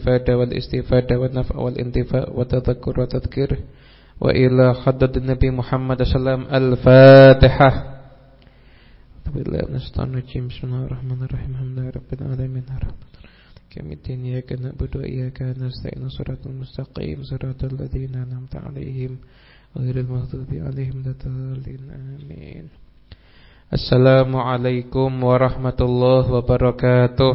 ifadة والاستفادة والنفع والانتفاع والتذكر والتذكير وإلى حضرة النبي محمد صلى الله عليه وسلم. الفاتحة. بسم الله الرحمن الرحيم الحمد لله رب العالمين الرحمن إياك نعبد وإياك نستعين صراط المستقيم صراط الذين أنعمت عليهم غير المغضوب عليهم ولا الضالين آمين. Assalamualaikum warahmatullahi wabarakatuh.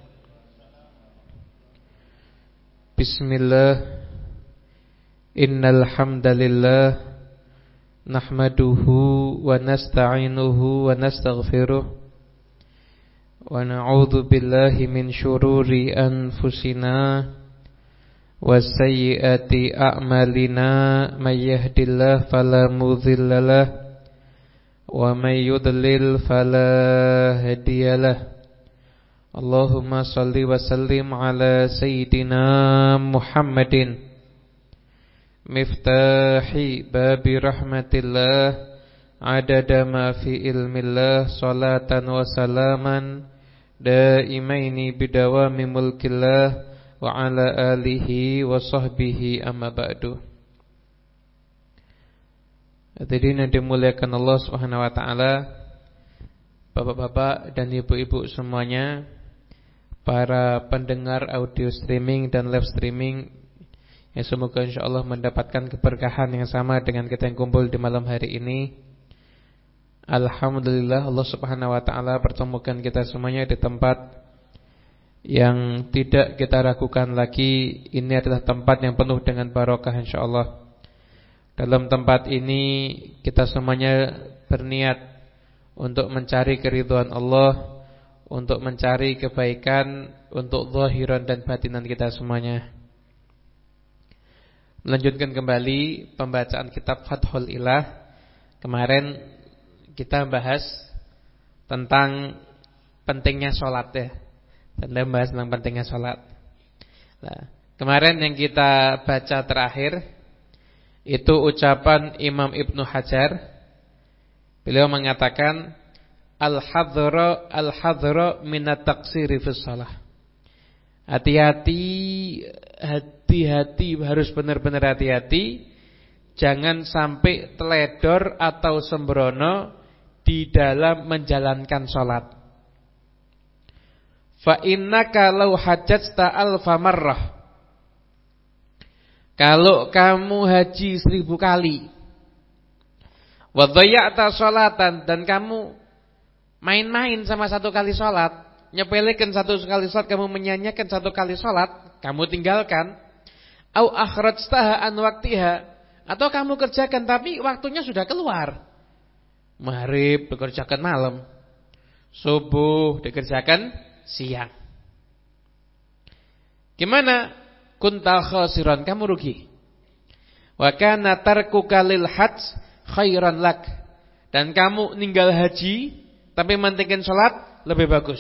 Bismillah. Innal hamdalillah nahmaduhu wa nasta'inuhu wa nastaghfiruh wa na'udzu billahi min syururi anfusina wa sayyiati a'malina may yahdihillahu fala mudhillalah wa may yudlil fala hadiyalah. Allahumma salli wa sallim ala sayyidina Muhammadin miftahi babi rahmatillah adada ma fi ilmillah salatan wa salaman daimaini bidawami mulkillah wa ala alihi wa sahbihi amma ba'du. Hadirin yang dimuliakan Allah Subhanahu wa taala, bapak-bapak dan ibu-ibu semuanya, para pendengar audio streaming dan live streaming, yang semoga insyaallah mendapatkan keberkahan yang sama dengan kita yang kumpul di malam hari ini. Alhamdulillah Allah Subhanahu wa taala pertemukan kita semuanya di tempat yang tidak kita ragukan lagi ini adalah tempat yang penuh dengan barokah insyaallah. Dalam tempat ini kita semuanya berniat untuk mencari keridhaan Allah, untuk mencari kebaikan untuk zahiran dan batinan kita semuanya. Melanjutkan kembali pembacaan kitab Fathul Ilah. Kemarin kita bahas tentang pentingnya sholat ya. Kita bahas tentang pentingnya sholat. Nah, kemarin yang kita baca terakhir itu ucapan Imam Ibnu Hajar. Beliau mengatakan al-hadra minat taqsiri fis shalah. Hati-hati, harus benar-benar hati-hati, jangan sampai teledor atau sembrono di dalam menjalankan sholat. Fa innaka law hajjata alfa marrah, kalau kamu haji 1000 kali, wa dhayya'ta sholatan, dan kamu main-main sama 1 kali sholat, nyepelekan 1 kali sholat, kamu menyanyiakan 1 kali sholat, kamu tinggalkan, au akhrajtaha an waqtiha, atau kamu kerjakan tapi waktunya sudah keluar. Maghrib dikerjakan malam, subuh dikerjakan siang. Gimana? Kunta khasiran, kamu rugi. Wa kana tarkuka lil hajj khairan lak, dan kamu ninggal haji tapi mantingin salat lebih bagus.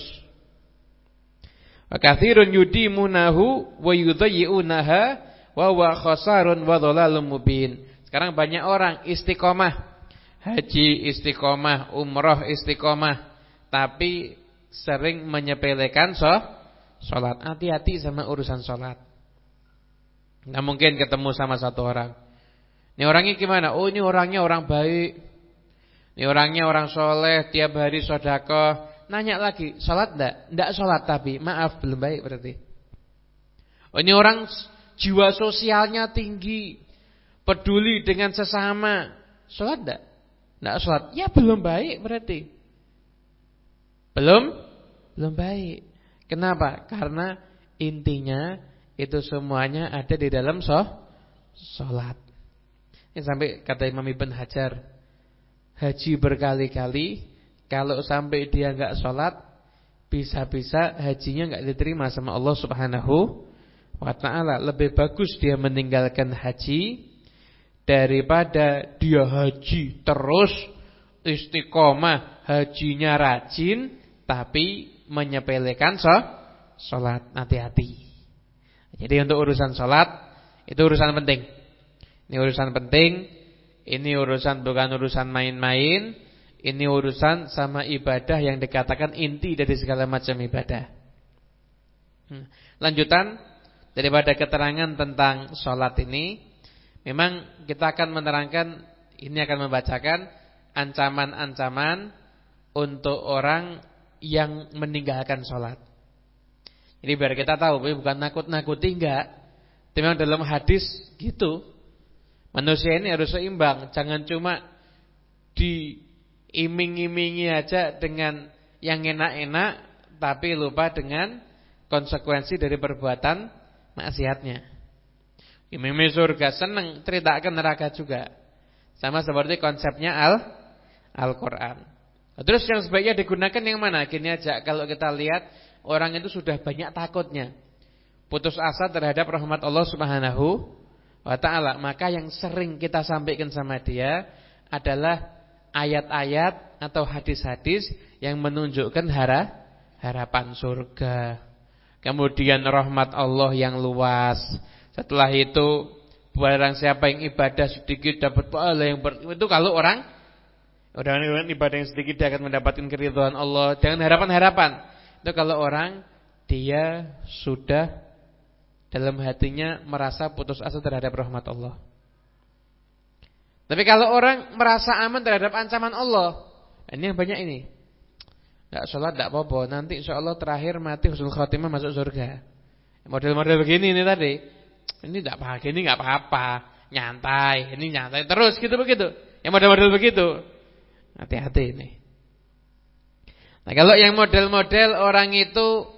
Wa katsirun yudimunahu wa yudayyi'unaha wa huwa khasarun wa dhalalun mubin. Sekarang banyak orang istiqomah, haji istiqomah, umrah istiqomah, tapi sering menyepelekan salat. Hati-hati sama urusan salat. Nah, mungkin ketemu sama 1 orang. Ini orangnya gimana? Oh, ini orangnya orang baik. Ini orangnya orang soleh, tiap hari sedekah. Nanya lagi, sholat enggak? Enggak sholat tapi, maaf, belum baik berarti. Oh, ini orang jiwa sosialnya tinggi, peduli dengan sesama. Sholat enggak? Enggak sholat. Ya belum baik berarti. Belum baik. Kenapa? Karena intinya itu semuanya ada di dalam sholat. Ini sampai kata Imam Ibn Hajar, haji berkali-kali, kalau sampai dia enggak sholat, bisa-bisa hajinya enggak diterima sama Allah Subhanahu wa ta'ala. Lebih bagus dia meninggalkan haji daripada dia haji terus, istiqomah, hajinya rajin, tapi menyepelekan sholat. Hati-hati. Jadi untuk urusan sholat, itu urusan penting. Ini urusan penting. Ini urusan bukan urusan main-main. Ini urusan sama ibadah yang dikatakan inti dari segala macam ibadah. Lanjutan, daripada keterangan tentang sholat ini, memang kita akan menerangkan, ini akan membacakan ancaman-ancaman untuk orang yang meninggalkan sholat. Jadi biar kita tahu, bukan nakut-nakuti, enggak. Memang dalam hadis gitu, manusia ini harus seimbang. Jangan cuma diiming-imingi aja dengan yang enak-enak, tapi lupa dengan konsekuensi dari perbuatan maksiatnya. Iming-iming surga, senang, ceritakan neraka juga. Sama seperti konsepnya Al-Quran. Terus yang sebaiknya digunakan yang mana? Gini aja, kalau kita lihat orang itu sudah banyak takutnya, putus asa terhadap rahmat Allah Subhanahu wa ta'ala, maka yang sering kita sampaikan sama dia adalah ayat-ayat atau hadis-hadis yang menunjukkan harapan surga, kemudian rahmat Allah yang luas. Setelah itu, barang siapa yang ibadah sedikit dapat pahala yang itu kalau orang ibadah yang sedikit dia akan mendapatkan keridhaan Allah. Jangan harapan-harapan. Itu kalau orang dia sudah dalam hatinya merasa putus asa terhadap rahmat Allah. Tapi kalau orang merasa aman terhadap ancaman Allah, ini yang banyak ini. Enggak sholat enggak apa-apa, nanti insyaallah terakhir mati husnul khatimah masuk surga. Model-model begini ini tadi. Ini enggak apa-apa, ini enggak apa-apa, nyantai, ini nyantai terus gitu begitu. Yang model-model begitu. Hati-hati ini. Nah, kalau yang model-model orang itu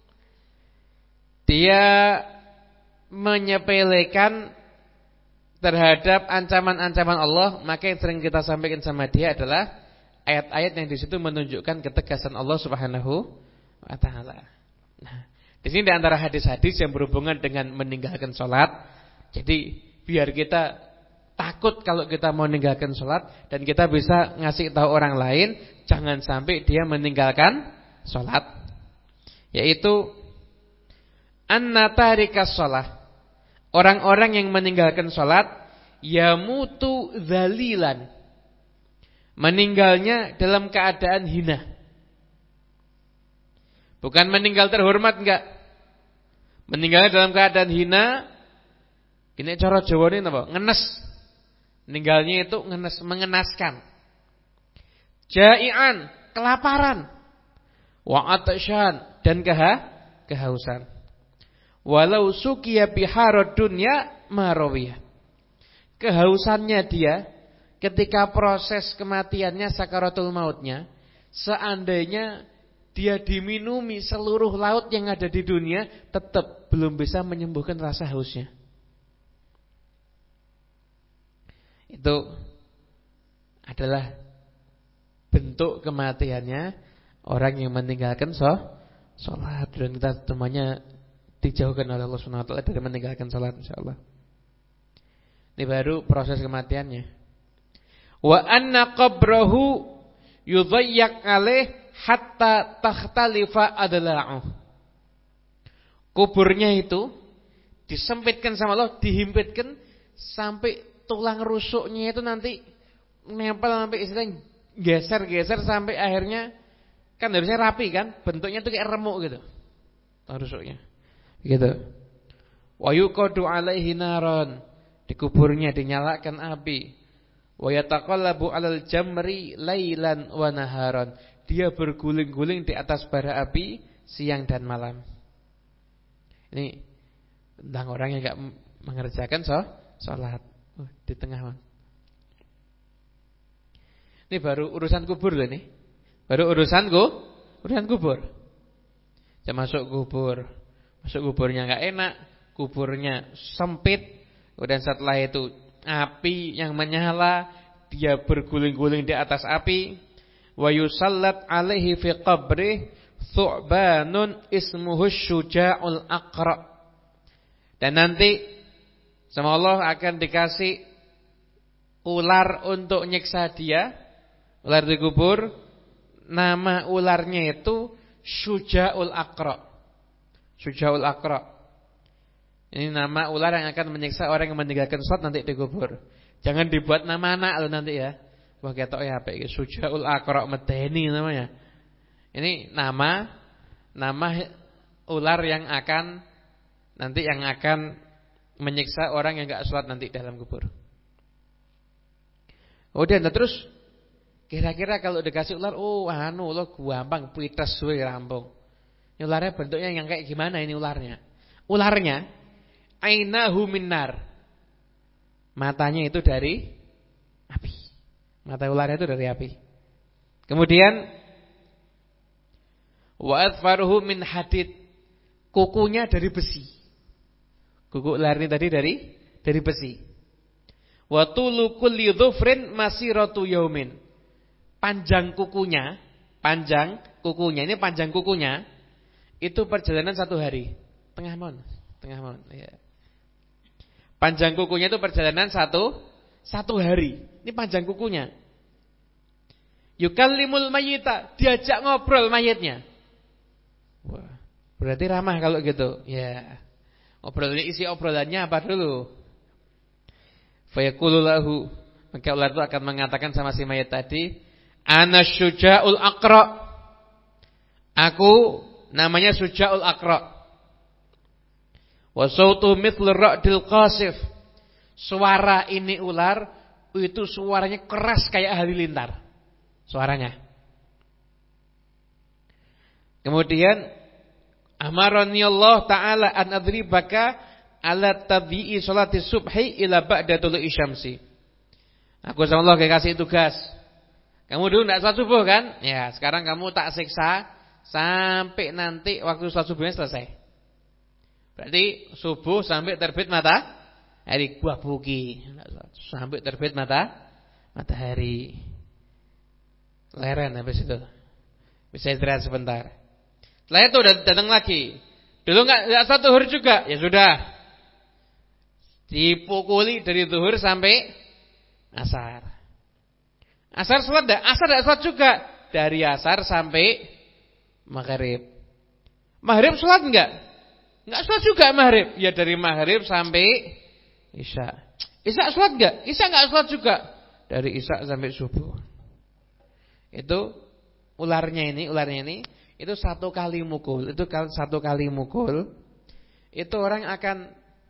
dia menyepelekan terhadap ancaman-ancaman Allah, maka yang sering kita sampaikan sama dia adalah ayat-ayat yang di situ menunjukkan ketegasan Allah Subhanahu wa taala. Nah, di sini di antara hadis-hadis yang berhubungan dengan meninggalkan sholat. Jadi biar kita takut kalau kita mau meninggalkan sholat, dan kita bisa ngasih tahu orang lain jangan sampai dia meninggalkan sholat. Yaitu an-natarikas sholat, orang-orang yang meninggalkan sholat yamutu dzalilan, meninggalnya dalam keadaan hina. Bukan meninggal terhormat, enggak. Meninggalnya dalam keadaan hina. Ini cara Jawa ini apa? Ngenes. Meninggalnya itu ngenes, mengenaskan. Jai'an, kelaparan. Wa atsyan, dan kehausan. Walau suqiya biharad dunya marawiyah. Kehausannya dia ketika proses kematiannya, sakaratul mautnya, seandainya dia diminumi seluruh laut yang ada di dunia, tetap belum bisa menyembuhkan rasa hausnya. Itu adalah bentuk kematiannya orang yang meninggalkan sholat. Dan kita semuanya dijauhkan oleh Allah Subhanahu wa taala dari meninggalkan sholat, insyaallah. Ini baru proses kematiannya. Wa anna qabrahu yudayyak alaih hatta takhtalifa adla'uh. Kuburnya itu disempitkan sama Allah, dihimpitkan sampai tulang rusuknya itu nanti nempel sampai istilahnya geser-geser sampai akhirnya kan harusnya rapi kan, bentuknya tuh kayak remuk gitu. Tulang rusuknya. Gitu. Wa yuqadu alaihi naron, di kuburnya dinyalakan api. Wa yataqallabu 'alal jamri lailan wa naharon, dia berguling-guling di atas bara api siang dan malam. Ini tentang orang yang enggak mengerjakan salat di tengah. Ini baru urusan kubur loh ini. Baru urusan kubur. Saya masuk kubur. Masuk kuburnya enggak enak, kuburnya sempit. Kemudian setelah itu api yang menyala, dia berguling-guling di atas api. Wa yusallat alaihi fi qabrih thu'banun ismuhu syuja'ul aqra. Dan nanti sama Allah akan dikasih ular untuk nyiksa dia, ular di kubur. Nama ularnya itu Syuja'ul Aqra. Syuja'ul Aqra. Ini nama ular yang akan menyiksa orang yang meninggalkan sholat nanti di kubur. Jangan dibuat nama anak lo nanti ya. Wah ketok ya apa iki Syuja'ul Aqra medeni namanya. Ini nama ular yang akan nanti yang akan menyiksa orang yang enggak sholat nanti dalam kubur. Udah, terus kira-kira kalau dikasih ular, lo gampang pites we rampung. Ini ularnya bentuknya yang kayak gimana ini ularnya? Ularnya ainahu minnar. Matanya itu dari api. Mata ularnya itu dari api. Kemudian wa adfaruhu min hadid. Kukunya dari besi. Kuku ular ini tadi dari besi. Wa tulu kulli dhufrin masiratu yaumin. Panjang kukunya ini panjang kukunya itu perjalanan 1 hari. Tengah mon ya. Panjang kukunya itu perjalanan 1 hari. Ini panjang kukunya. Yukallimul mayyita, diajak ngobrol mayitnya. Wah, berarti ramah kalau gitu. Ya. Isi obrolannya apa dulu? Fayaqulu lahu, maka ular itu akan mengatakan sama si mayit tadi, ana syuja'ul aqra. Aku namanya Syuja'ul Aqra. Wa sautu mithlu ra'dil qasif. Suara ini ular itu suaranya keras kayak halilintar. Suaranya. Kemudian amarani Allah taala an adribaka ala tadhi'i salati subhi ila ba'da tulu'i syamsi. Aku sama Allah kasih tugas. Kamu dulu enggak salat subuh kan? Ya, sekarang kamu tak siksa sampai nanti waktu salat subuhnya selesai. Berarti subuh sampai terbit matahari, buah buki. Sampai terbit matahari. Leren habis itu. Bisa istirahat sebentar. Setelah itu udah datang lagi. Dulu enggak salat zuhur juga. Ya sudah. Dipukuli dari zuhur sampai asar. Asar salat enggak? Asar enggak salat juga. Dari asar sampai maghrib. Maghrib salat enggak? Enggak salat juga maghrib. Ya dari maghrib sampai isya. Isya salat enggak? Isya enggak salat juga. Dari isya sampai subuh. Itu ularnya ini itu 1 kali mukul. Itu 1 kali mukul itu orang akan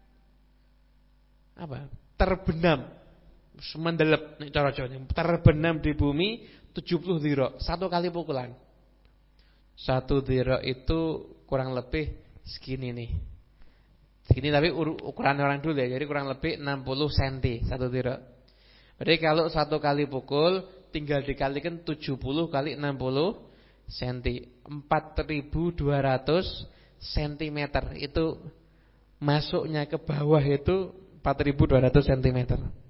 terbenam, mendelep nek cara Jawa, terbenam di bumi 70 dhira, 1 kali pukulan. 1 dhira itu kurang lebih segini nih. Segini tapi ukuran orang dulu ya. Jadi kurang lebih 60 cm 1 dhira. Berarti kalau 1 kali pukul tinggal dikalikan 70 kali 60 cm, 4.200 cm. Itu masuknya ke bawah itu 4.200 cm.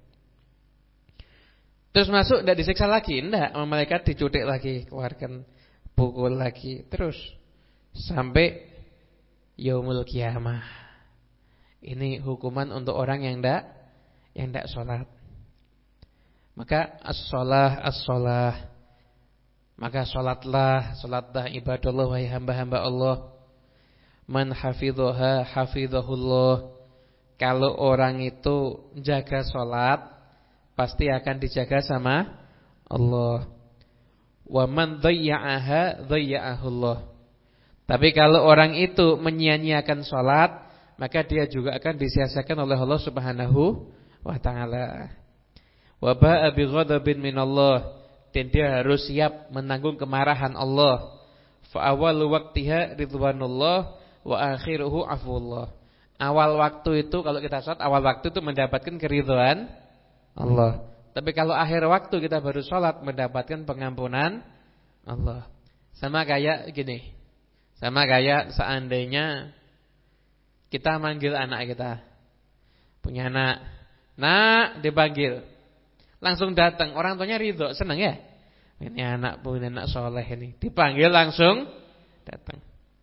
Terus masuk tidak disiksa lagi, tidak, malaikat dicutik lagi, keluarkan pukul lagi, terus sampai yaumul kiamah. Ini hukuman untuk orang yang tidak sholat. Maka as-sholah, maka sholatlah ibadallah, wahai hamba-hamba Allah. Man hafidhaha hafidhahullah. Kalau orang itu jaga sholat, pasti akan dijaga sama Allah. Wa man dhayya'aha dhayya'ahullah. Tapi kalau orang itu menyia-nyiakan sholat, maka dia juga akan disia-siakan oleh Allah Subhanahu wa ta'ala. Wa ba'a bi ghadabin minallah, dan dia harus siap menanggung kemarahan Allah. Fa awwalu waqtiha ridwanullah wa akhiruhu afwullah. Awal waktu itu kalau kita sholat, awal waktu itu mendapatkan keridhaan Allah. Tapi kalau akhir waktu kita baru sholat, mendapatkan pengampunan Allah. Sama kayak gini. Sama kayak seandainya kita manggil anak kita, punya anak, nak, dipanggil, langsung datang. Orang tuanya ridho, senang ya. Ini anak punya anak soleh ini, dipanggil langsung datang.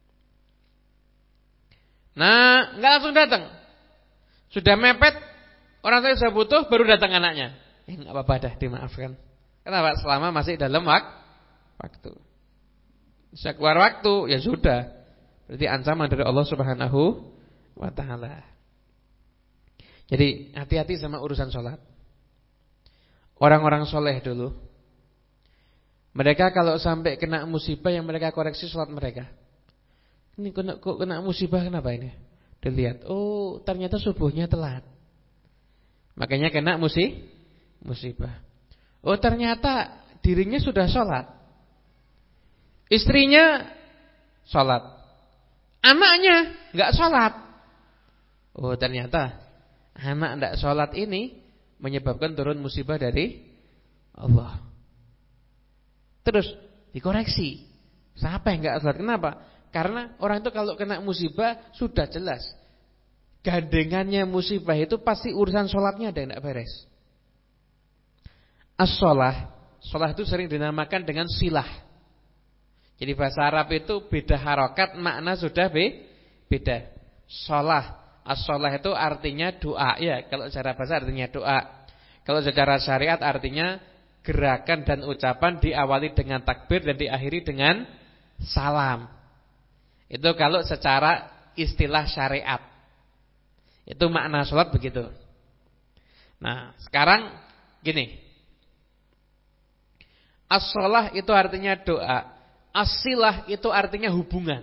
Nah, enggak langsung datang. Sudah mepet, orang tua sudah butuh, baru datang anaknya. Enggak apa-apa dah, dimaafkan. Kenapa? Selama masih dalam waktu. Bisa keluar waktu, ya sudah. Berarti ancaman dari Allah Subhanahu wa ta'ala. Jadi hati-hati sama urusan sholat. Orang-orang soleh dulu, mereka kalau sampai kena musibah yang mereka koreksi sholat mereka. Ini kena musibah kenapa ini? Dilihat, oh ternyata subuhnya telat. Makanya kena musibah. Oh ternyata dirinya sudah sholat, istrinya sholat, anaknya nggak sholat. Oh ternyata anak nggak sholat ini menyebabkan turun musibah dari Allah. Terus dikoreksi. Siapa yang nggak sholat? Kenapa? Karena orang itu kalau kena musibah sudah jelas gandengannya musibah itu pasti urusan sholatnya ada yang nggak beres. As-sholah, sholah itu sering dinamakan dengan silah. Jadi bahasa Arab itu beda harokat, makna sudah beda. Sholah, as-sholah itu artinya doa ya. Kalau secara bahasa artinya doa. Kalau secara syariat artinya gerakan dan ucapan diawali dengan takbir dan diakhiri dengan salam. Itu kalau secara istilah syariat. Itu makna sholat begitu. Nah sekarang gini, as-sholah itu artinya doa, as-silah itu artinya hubungan.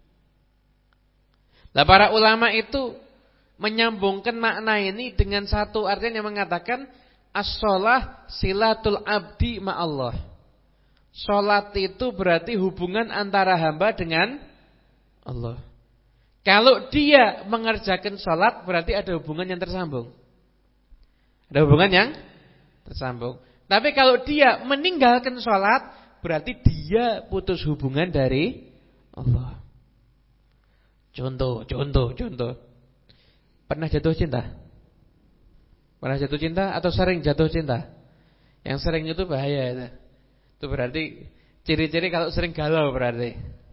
Nah para ulama itu menyambungkan makna ini dengan satu artian yang mengatakan as-sholah silatul abdi ma'allah. Sholat itu berarti hubungan antara hamba dengan Allah. Kalau dia mengerjakan sholat berarti ada hubungan yang tersambung. Ada hubungan yang tersambung. Tapi kalau dia meninggalkan sholat berarti dia putus hubungan dari Allah. Contoh. Pernah jatuh cinta? Pernah jatuh cinta atau sering jatuh cinta? Yang sering itu bahaya itu. Itu berarti ciri-ciri kalau sering galau berarti.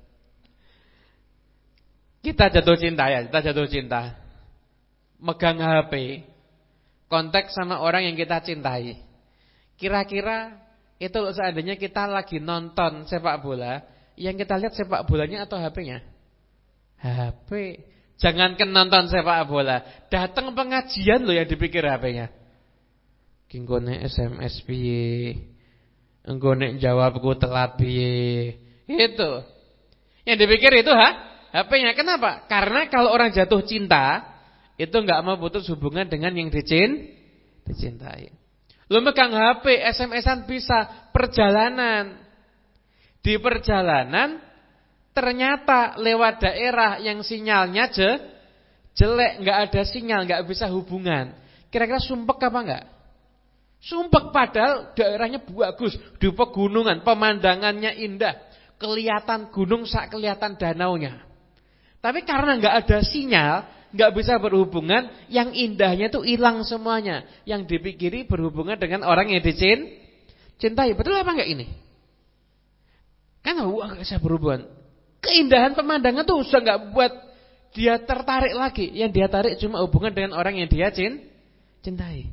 Kita jatuh cinta. Megang HP, kontak sama orang yang kita cintai. Kira-kira itu seandainya kita lagi nonton sepak bola, yang kita lihat sepak bolanya atau HP-nya? HP. Jangankan nonton sepak bola, datang pengajian loh yang dipikir HP-nya. Kinggone SMS piye? Enggone jawabku telat piye? Itu. Yang dipikir itu HP-nya. Kenapa? Karena kalau orang jatuh cinta itu enggak mau putus hubungan dengan yang dicintai. Lu megang HP, SMS-an bisa, perjalanan. Di perjalanan ternyata lewat daerah yang sinyalnya jelek, enggak ada sinyal, enggak bisa hubungan. Kira-kira sumpek apa enggak? Sumpek padahal daerahnya bagus, di pegunungan, pemandangannya indah, kelihatan gunung sak kelihatan danaunya. Tapi karena enggak ada sinyal, enggak bisa berhubungan, yang indahnya itu hilang semuanya. Yang dipikiri berhubungan dengan orang yang dicintai. Betul apa enggak ini? Kan enggak bisa berhubungan. Keindahan pemandangan tuh sudah enggak buat dia tertarik lagi. Yang dia tarik cuma hubungan dengan orang yang dia cintai.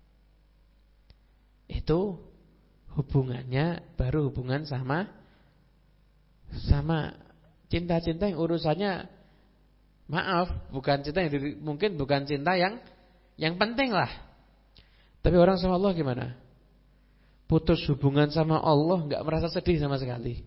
Itu hubungannya baru hubungan sama cinta-cinta yang urusannya maaf, bukan cinta yang mungkin bukan cinta yang penting lah. Tapi orang sama Allah gimana? Putus hubungan sama Allah enggak merasa sedih sama sekali.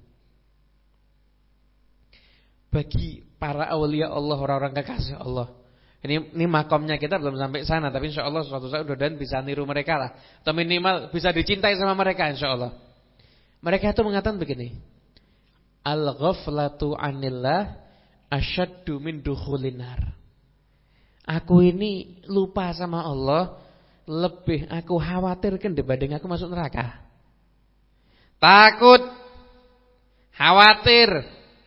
Bagi para aulia Allah, orang-orang kekasih Allah. Ini makomnya kita belum sampai sana, tapi insyaallah suatu saat mudah-mudahan bisa niru mereka lah. Atau minimal bisa dicintai sama mereka insyaallah. Mereka itu mengatakan begini. Al-ghaflatu 'anillah asyaddu min dukhulinar. Aku ini lupa sama Allah lebih aku khawatirkan dibanding aku masuk neraka. Takut, khawatir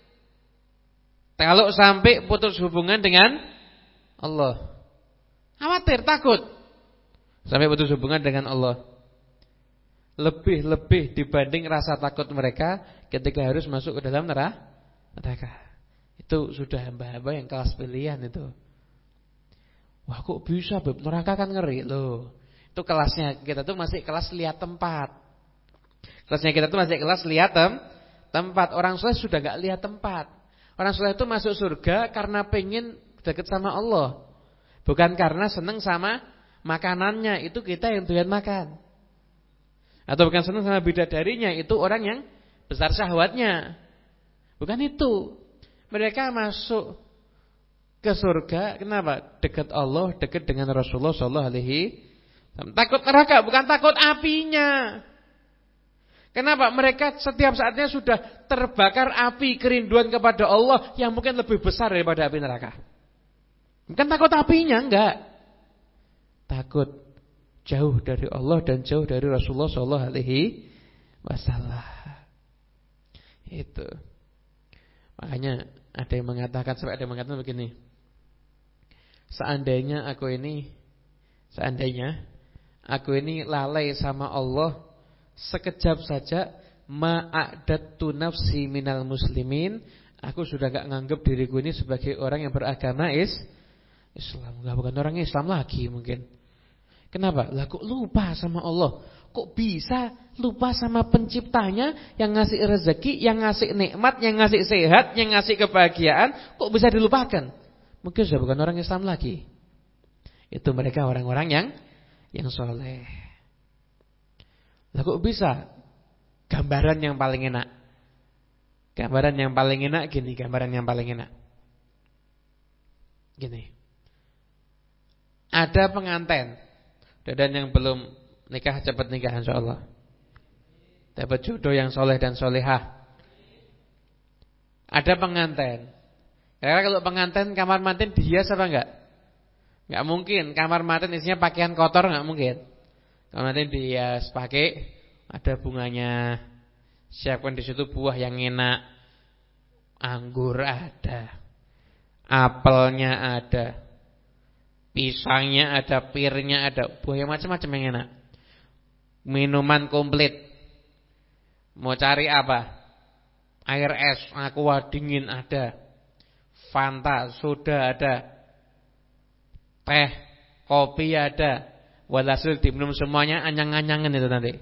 kalau sampai putus hubungan dengan Allah. Khawatir, takut sampai putus hubungan dengan Allah. Lebih dibanding rasa takut mereka ketika harus masuk ke dalam neraka. Itu sudah hamba-hamba yang kelas pilihan itu. Wah kok bisa Beb? Neraka kan ngeri loh. Itu kelasnya kita tuh masih kelas lihat tempat. Kelasnya kita tuh masih kelas lihat tempat. Orang soleh sudah gak lihat tempat. Orang soleh itu masuk surga karena pengen dekat sama Allah. Bukan karena seneng sama makanannya. Itu kita yang doyan makan. Atau bukan senang sama bidadarinya, itu orang yang besar syahwatnya. Bukan itu. Mereka masuk ke surga. Kenapa? Dekat Allah, dekat dengan Rasulullah sallallahu alaihi wasallam. Takut neraka bukan takut apinya. Kenapa? Mereka setiap saatnya sudah terbakar api kerinduan kepada Allah yang mungkin lebih besar daripada api neraka. Bukan takut apinya, enggak. Takut jauh dari Allah dan jauh dari Rasulullah sallallahu alaihi wasallam. Itu. Makanya ada yang mengatakan, sampai ada yang mengatakan begini. Seandainya aku ini lalai sama Allah sekejap saja, ma'adattu nafsi minal muslimin, aku sudah gak nganggap diriku ini sebagai orang yang beragama Islam. Enggak, bukan orang Islam lagi mungkin. Kenapa? Lah kok lupa sama Allah? Kok bisa lupa sama penciptanya yang ngasih rezeki, yang ngasih nikmat, yang ngasih sehat, yang ngasih kebahagiaan? Kok bisa dilupakan? Mungkin sudah bukan orang Islam lagi. Itu mereka orang-orang yang soleh. Lah kok bisa? Gambaran yang paling enak. Gambaran yang paling enak gini, gambaran yang paling enak. Gini. Ada pengantin dan yang belum nikah cepat nikah insyaallah. Dapat jodoh yang soleh dan solehah. Ada pengantin. Karena kalau pengantin kamar mantin dihias apa enggak? Enggak mungkin. Kamar mantin isinya pakaian kotor enggak mungkin. Kamar mantin dihias pakai ada bunganya. Siapkan di situ buah yang enak. Anggur ada. Apelnya ada. Pisangnya ada, pirnya ada, buah yang macam-macam yang enak. Minuman komplit. Mau cari apa? Air es, aqua dingin ada. Fanta, soda ada. Teh, kopi ada. Walhasil diminum semuanya anyang-anyangan itu nanti.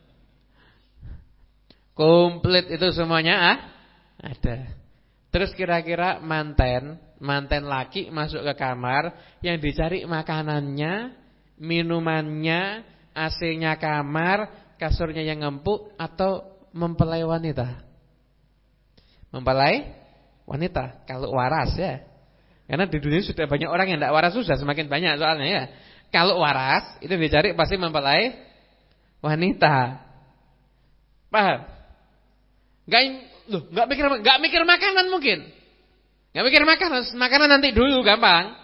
Komplit itu semuanya ada. Terus kira-kira manten laki masuk ke kamar, yang dicari makanannya, minumannya, AC-nya kamar, kasurnya yang empuk, atau mempelai wanita? Mempelai wanita kalau waras ya. Karena di dunia sudah banyak orang yang tidak waras, sudah semakin banyak soalnya ya. Kalau waras itu dicari pasti mempelai wanita. Paham? Enggak mikir makanan mungkin. Enggak mikir makanan nanti dulu gampang.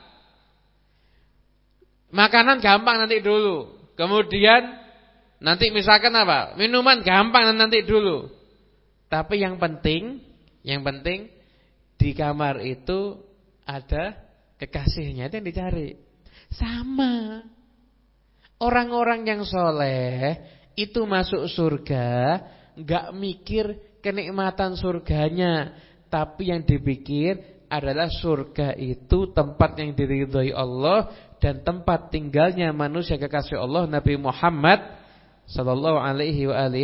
Makanan gampang nanti dulu. Kemudian nanti misalkan apa? Minuman gampang nanti dulu. Tapi yang penting di kamar itu ada kekasihnya, itu yang dicari. Sama. Orang-orang yang soleh itu masuk surga enggak mikir kenikmatan surganya, tapi yang dipikir adalah surga itu tempat yang diridhoi Allah dan tempat tinggalnya manusia kekasih Allah Nabi Muhammad sallallahu alaihi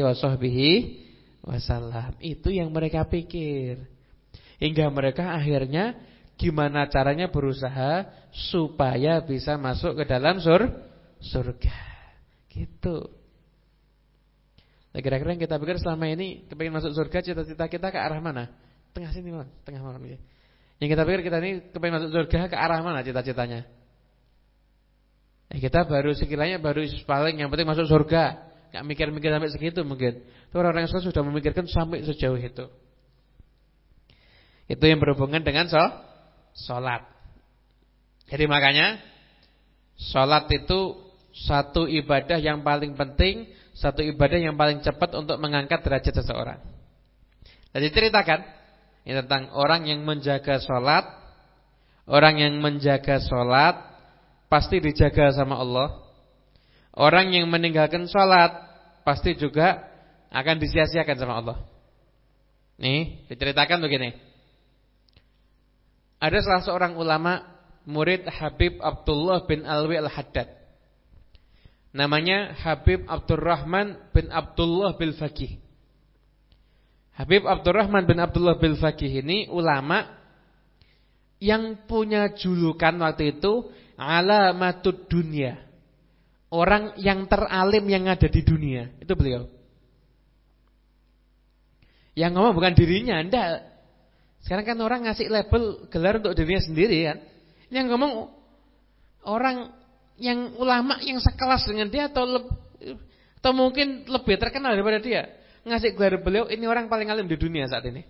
wasallam. Itu yang mereka pikir. Hingga mereka akhirnya gimana caranya berusaha supaya bisa masuk ke dalam surga. Gitu. Nah, kira-kira yang kita pikir selama ini kepingin masuk surga, cita-cita kita ke arah mana? Tengah sini, Bang. Tengah malam ini. Yang kita pikir kita ini kepingin masuk surga ke arah mana cita-citanya? Kita baru sekiranya paling yang penting masuk surga. Enggak mikir-mikir sampai segitu mungkin. Tapi orang yang sudah memikirkan sampai sejauh itu. Itu yang berhubungan dengan salat. Jadi makanya salat itu satu ibadah yang paling penting, satu ibadah yang paling cepat untuk mengangkat derajat seseorang. Jadi ceritakan ini tentang orang yang menjaga salat. Orang yang menjaga salat pasti dijaga sama Allah. Orang yang meninggalkan salat pasti juga akan disia-siakan sama Allah. Nih, diceritakan begini. Ada salah seorang ulama murid Habib Abdullah bin Alwi Al-Haddad. Namanya Habib Abdurrahman bin Abdullah bil Faqih. Habib Abdurrahman bin Abdullah bil Faqih ini ulama yang punya julukan waktu itu alamatud dunia. Orang yang teralim yang ada di dunia. Itu beliau. Yang ngomong bukan dirinya, enggak. Sekarang kan orang ngasih label gelar untuk dirinya sendiri kan. Yang ngomong orang yang ulama yang sekelas dengan dia atau mungkin lebih terkenal daripada dia. Ngasih gelar beliau ini orang paling alim di dunia saat ini.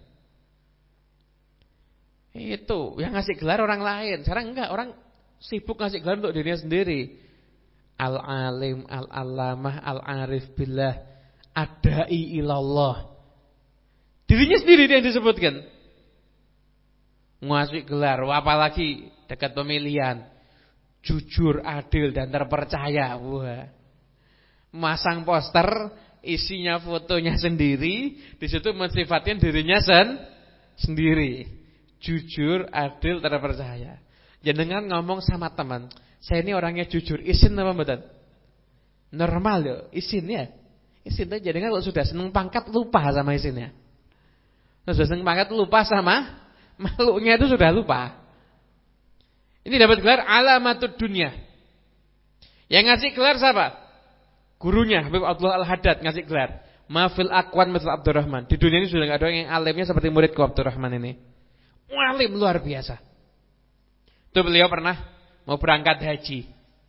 Itu yang ngasih gelar orang lain. Sekarang enggak, orang sibuk ngasih gelar untuk dirinya sendiri. Al-alim, al-alamah, al-arif billah, adai ilallah. Dirinya sendiri dia yang disebutkan. Ngasih gelar, apalagi dekat pemilihan. Jujur, adil dan terpercaya. Wah. Masang poster, isinya fotonya sendiri, di situ mensifatkan dirinya sendiri. Jujur, adil, terpercaya. Jenengan ngomong sama teman, saya ini orangnya jujur, isin apa mboten? Normal yo, isin ya. Isin tuh jenengan kalau sudah seneng pangkat lupa sama isinnya. Sudah seneng pangkat lupa sama makhluknya itu sudah lupa. Ini dapat gelar alamatud dunia. Yang ngasih gelar siapa? Gurunya Habib Abdullah Al-Haddad ngasih gelar Mafil Aqwan Mithil Abdurrahman. Di dunia ini sudah enggak ada yang alimnya seperti muridku Abdurrahman ini. Alim luar biasa. Itu beliau pernah mau berangkat haji.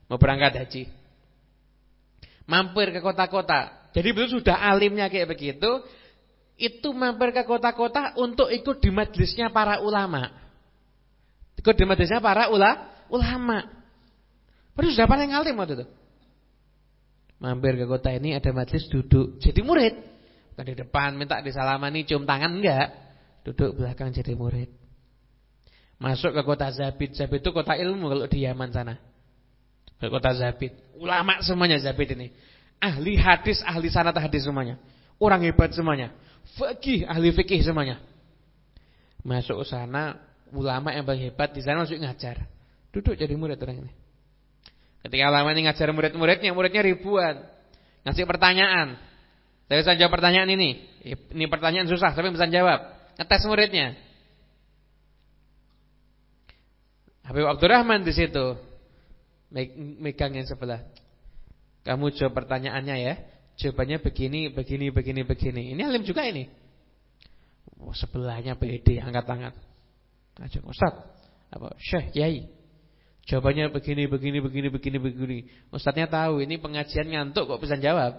Mampir ke kota-kota. Jadi beliau sudah alimnya kayak begitu. Itu mampir ke kota-kota untuk ikut di majelisnya para ulama. Ikut di majelisnya para ulama. Padahal sudah paling alim waktu itu. Mampir ke kota ini ada majelis, duduk jadi murid. Bukan di depan minta disalamani cium tangan, enggak. Duduk belakang jadi murid. Masuk ke kota Zabid. Zabid itu kota ilmu kalau di Yaman sana. Ke kota Zabid. Ulama semuanya Zabid ini. Ahli hadis, ahli sanad hadis semuanya. Orang hebat semuanya. Fikih, ahli fikih semuanya. Masuk ke sana, ulama yang paling hebat di sana masuk ngajar. Duduk jadi murid orang ini. Ketika ulama ini ngajar muridnya ribuan. Ngasih pertanyaan. Saya bisa jawab pertanyaan ini. Ini pertanyaan susah tapi bisa jawab. Ngetes muridnya. Habib Abdurrahman di situ megang yang sebelah. Kamu jawab pertanyaannya ya. Jawabannya begini. Ini alim juga ini. Oh, sebelahnya PD angkat tangan. Aja Ustaz. Apa? Syekh Kiai. Jawabannya begini. Ustaznya tahu ini pengajian ngantuk kok bisa jawab.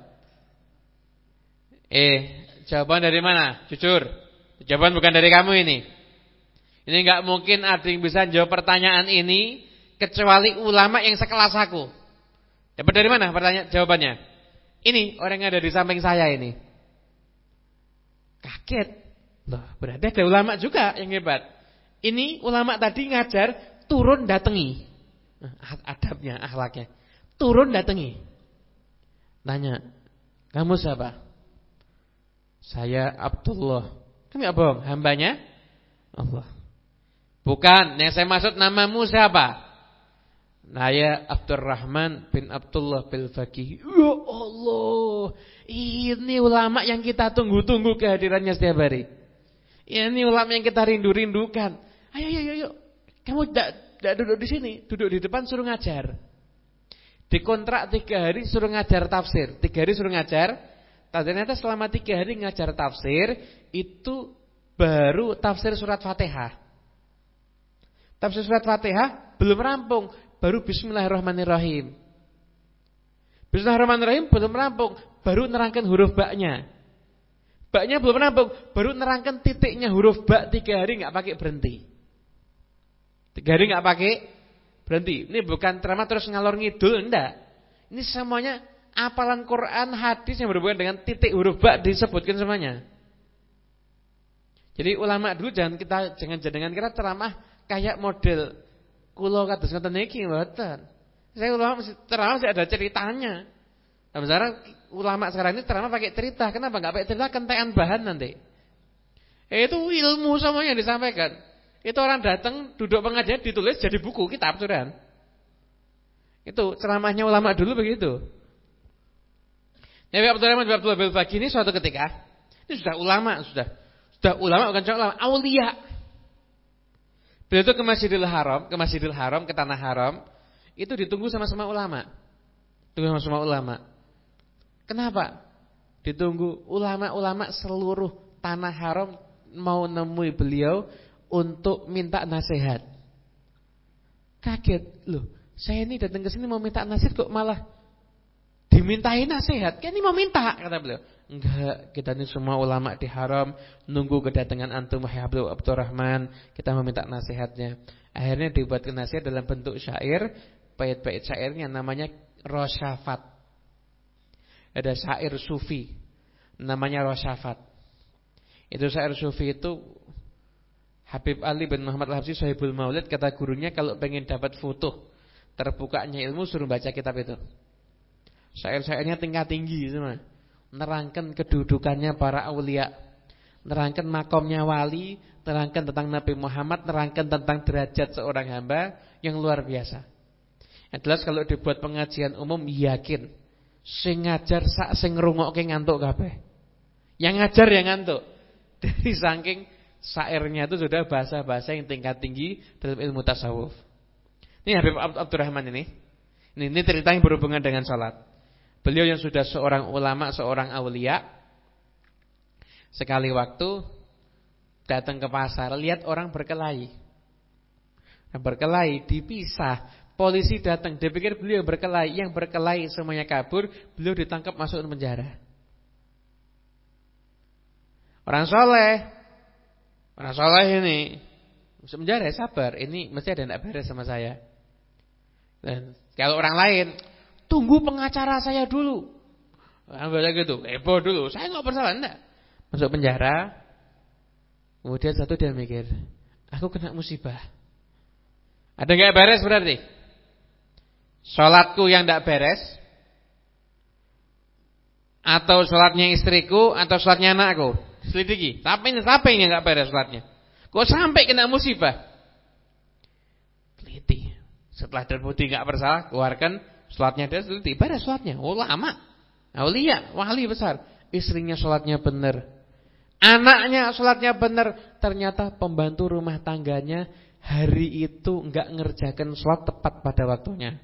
Jawaban dari mana? Jujur. Jawaban bukan dari kamu ini. Ini enggak mungkin ada yang bisa jawab pertanyaan ini kecuali ulama yang sekelas aku. Dapat dari mana jawabannya? Ini orang yang ada di samping saya ini. Kaget. Loh, berarti ada ulama juga yang hebat. Ini ulama tadi ngajar turun datangi. Adabnya, akhlaknya. Turun datangi. Tanya, kamu siapa? Saya Abdullah. Kamu enggak bohong, hambanya Allah. Bukan, yang saya maksud namamu siapa? Saya Abdurrahman bin Abdullah bil Faqih. Ya Allah, ini ulama yang kita tunggu-tunggu kehadirannya setiap hari. Ini ulama yang kita rindu-rindukan. Ayo. Kamu tidak duduk di sini, duduk di depan suruh ngajar. Dikontrak 3 hari suruh ngajar tafsir. 3 hari suruh ngajar. Ternyata selama 3 hari ngajar tafsir itu baru tafsir surat Fatihah. Tafsir surat Fatihah belum rampung, baru Bismillahirrahmanirrahim. Bismillahirrahmanirrahim belum rampung, baru nerangkan huruf ba-nya. Ba-nya belum rampung, baru nerangkan titiknya huruf ba 3 hari enggak pakai berhenti. 3 hari enggak pakai berhenti. Ini bukan ceramah terus ngalor ngidul, enggak. Ini semuanya hafalan Quran, hadis yang berhubungan dengan titik huruf ba disebutkan semuanya. Jadi ulama dulu jangan kira ceramah kayak model kula kados ngoten niki mboten. Saya ulama ceramah mesti ada ceritanya. Nah, sekarang ulama sekarang ini ceramah pakai cerita. Kenapa enggak pakai cerita, kentekan bahan nanti. Itu ilmu semuanya yang disampaikan. Itu orang datang duduk pengajian ditulis jadi buku kitab sudah. Itu ceramahnya ulama dulu begitu. Nabi Abdurrahman bin Abdullah bil Faqih ini suatu ketika, ini sudah ulama, sudah ulama bukan cuma ulama, aulia. Beliau itu ke Masjidil Haram, ke Tanah Haram, itu ditunggu sama-sama ulama. Tunggu sama-sama ulama. Kenapa? Ditunggu ulama-ulama seluruh Tanah Haram mau nemui beliau untuk minta nasihat. Kaget, loh, saya ini datang ke sini mau minta nasihat kok malah dimintain nasihat. Kan ini mau minta, kata beliau. Enggak, kita ini semua ulama di haram nunggu kedatangan antum wahai Abdurrahman, kita meminta nasihatnya. Akhirnya dibuatkan nasihat dalam bentuk syair. Bait-bait syairnya namanya Rosyafat. Ada syair sufi namanya Rosyafat. Itu syair sufi itu Habib Ali bin Muhammad Al-Habsyi Sahibul Maulid, kata gurunya kalau pengen dapat foto terbukanya ilmu suruh baca kitab itu. Syair-syairnya tingkat tinggi semua. Nerangkan kedudukannya para aulia, nerangkan makomnya wali, nerangkan tentang Nabi Muhammad, nerangkan tentang derajat seorang hamba yang luar biasa. Yang jelas kalau dibuat pengajian umum, yakin sing ngajar sak sing ngrungokke ngantuk kabeh. Yang ngajar yang ngantuk. Dari saking syairnya itu sudah bahasa-bahasa yang tingkat tinggi dalam ilmu tasawuf. Ini Habib Abdurrahman ini cerita yang berhubungan dengan salat. Beliau yang sudah seorang ulama, seorang aulia, sekali waktu datang ke pasar, lihat orang berkelahi. Berkelahi dipisah, polisi datang, dia pikir beliau berkelahi, yang berkelahi semuanya kabur, beliau ditangkap masuk ke penjara. Orang soleh ini masuk penjara, sabar, ini mesti ada yang tidak beres sama saya. Dan kalau orang lain, tunggu pengacara saya dulu. Anggota gitu, heboh dulu. Saya nggak bersalah, enggak. Masuk penjara. Kemudian satu dia mikir, aku kena musibah. Ada nggak beres berarti? Sholatku yang nggak beres, atau sholatnya istriku, atau sholatnya anakku. Selidiki. Siapa ini nggak beres sholatnya? Kok sampai kena musibah? Teliti. Setelah terbukti nggak bersalah, keluarkan sholatnya dia seliti, beres sholatnya. Ulama, aulia, wali besar. Istrinya sholatnya benar, anaknya sholatnya benar. Ternyata pembantu rumah tangganya hari itu enggak ngerjakan sholat tepat pada waktunya.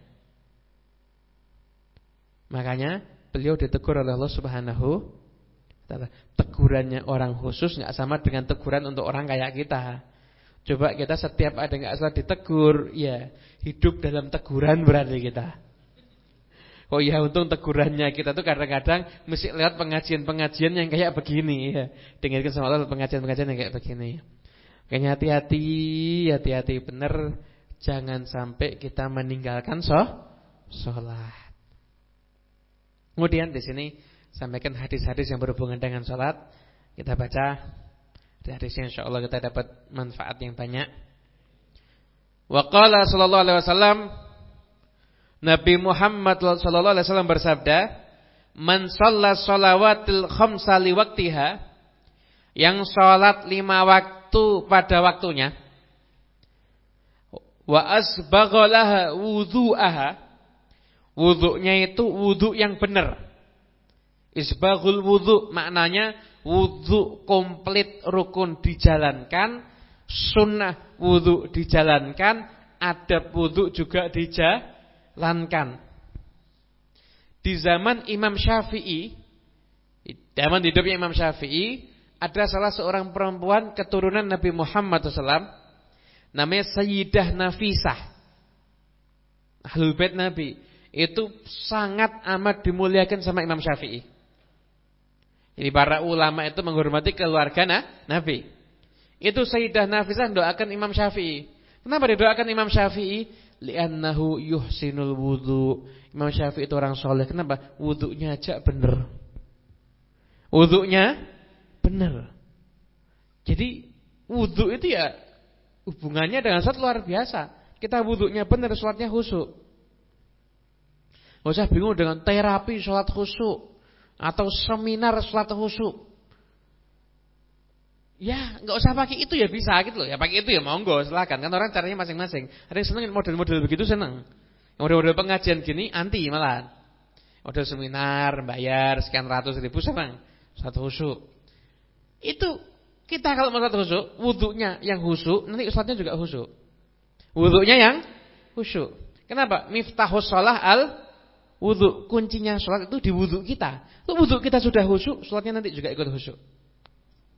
Makanya beliau ditegur oleh Allah Subhanahu wa Ta'ala. Tegurannya orang khusus enggak sama dengan teguran untuk orang kayak kita. Coba kita setiap ada enggak salah ditegur, ya hidup dalam teguran berarti kita. Oh iya, untung tegurannya kita tuh kadang-kadang mesti lewat pengajian-pengajian yang kayak begini ya. Dengarkan sama Allah pengajian-pengajian yang kayak begini. Kayaknya hati-hati bener, jangan sampai kita meninggalkan sholat. Kemudian di sini sampaikan hadis-hadis yang berhubungan dengan sholat. Kita baca hadisnya, insyaallah kita dapat manfaat yang banyak. Wa qala sallallahu alaihi wasallam, Nabi Muhammad sallallahu alaihi wasallam bersabda, "Man shalla shalawatil khamsa li waqtiha," yang salat 5 waktu pada waktunya, wa asbagha laha wudhu'aha, wudhunya itu wudhu yang benar. Isbaghul wudhu maknanya wudhu komplit rukun dijalankan, sunnah wudhu dijalankan, adab wudhu juga dijalankan. Di zaman Imam Syafi'i, zaman hidupnya Imam Syafi'i, ada salah seorang perempuan keturunan Nabi Muhammad SAW, namanya Sayyidah Nafisah, Ahlul Bait Nabi. Itu sangat amat dimuliakan sama Imam Syafi'i. Jadi para ulama itu menghormati keluarga Nabi. Itu Sayyidah Nafisah doakan Imam Syafi'i. Kenapa didoakan Imam Syafi'i? Li'annahu yuhsinul wudhu. Imam Syafi'i itu orang soleh. Kenapa? Wudhunya aja bener. Wudhunya bener. Jadi wudhu itu ya hubungannya dengan sholat luar biasa. Kita wudhunya bener, sholatnya khusyuk. Gak usah bingung dengan terapi sholat khusyuk atau seminar sholat khusyuk. Ya, enggak usah pakai itu ya bisa gitu loh. Ya pakai itu ya monggo, silakan. Kan orang caranya masing-masing. Ada yang seneng model-model begitu, seneng. Model-model pengajian gini anti malah. Model seminar bayar sekian ratus ribu seneng. Satu khusyuk. Itu kita kalau mau satu khusyuk, wudunya yang khusyuk, nanti sholatnya juga khusyuk. Wudunya yang khusyuk. Kenapa? Miftahus shalah al wudu. Kuncinya sholat itu di wudu kita. Kalau wudu kita sudah khusyuk, sholatnya nanti juga ikut khusyuk.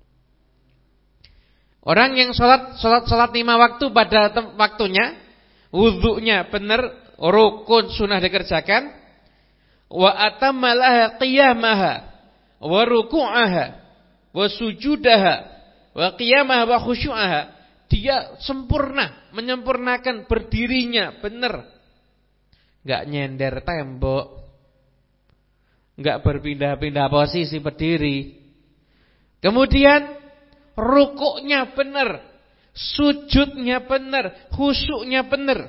Orang yang sholat 5 waktu pada waktunya, wudunya benar, rukun sunnah dikerjakan, wa atammalaha qiyamaha wa ruku'aha wa sujudaha wa qiyamaha wa khusyu'aha, dia sempurna, menyempurnakan berdirinya benar, enggak nyender tembok, enggak berpindah-pindah posisi berdiri. Kemudian rukuknya benar, sujudnya benar, khusyuknya benar.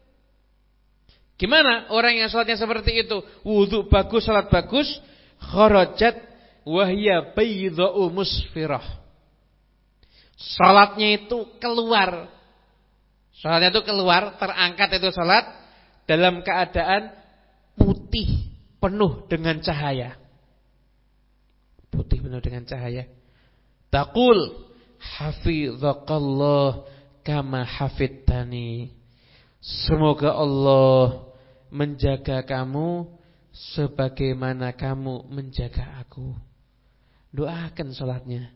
Gimana orang yang salatnya seperti itu? Wudu bagus, salat bagus, kharajat wa hiya baydha'u musfirah. Salatnya itu keluar. Salatnya itu keluar, terangkat itu salat dalam keadaan putih, penuh dengan cahaya. Putih penuh dengan cahaya. Taqul hafizaqallah kama hafidtani. Semoga Allah menjaga kamu sebagaimana kamu menjaga aku. Doakan salatnya.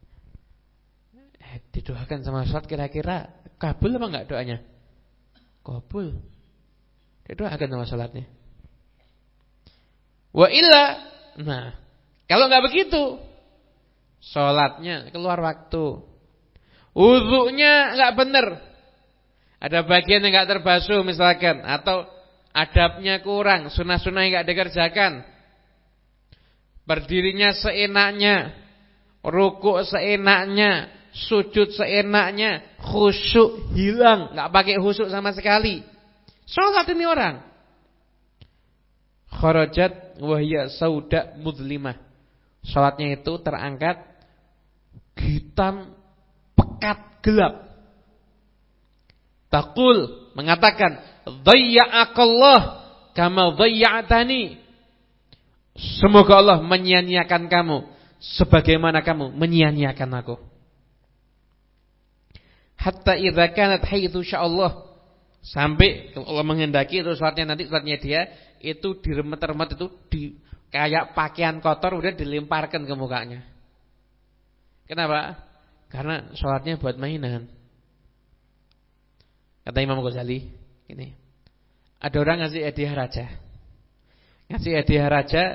Didoakan sama salat, kira-kira kabul apa enggak doanya? Kabul. Didoakan sama salatnya. Wa illa, nah, kalau enggak begitu, salatnya keluar waktu, wudunya enggak benar, ada bagian yang enggak terbasuh misalkan, atau adabnya kurang, sunah-sunah yang enggak dikerjakan, berdirinya seenaknya, rukuk seenaknya, sujud seenaknya, khusyuk hilang, enggak pakai khusyuk sama sekali. Salat ini orang kharajat wa hiya sauda mudlimah. Salatnya itu terangkat hitam pekat gelap. Taqul mengatakan dhayya'akallah kama dhayya'tani. Semoga Allah menyia-nyiakan kamu sebagaimana kamu menyia-nyiakan aku. Hatta idza kanat haitsu sya'allah, sampai Allah menghendaki itu salatnya nanti, salatnya dia itu diremet-remet, itu di kayak pakaian kotor udah dilemparkan ke mukanya. Kenapa? Karena salatnya buat mainan. Kata Imam Ghazali ini, ada orang ngasih hadiah raja. Ngasih hadiah raja,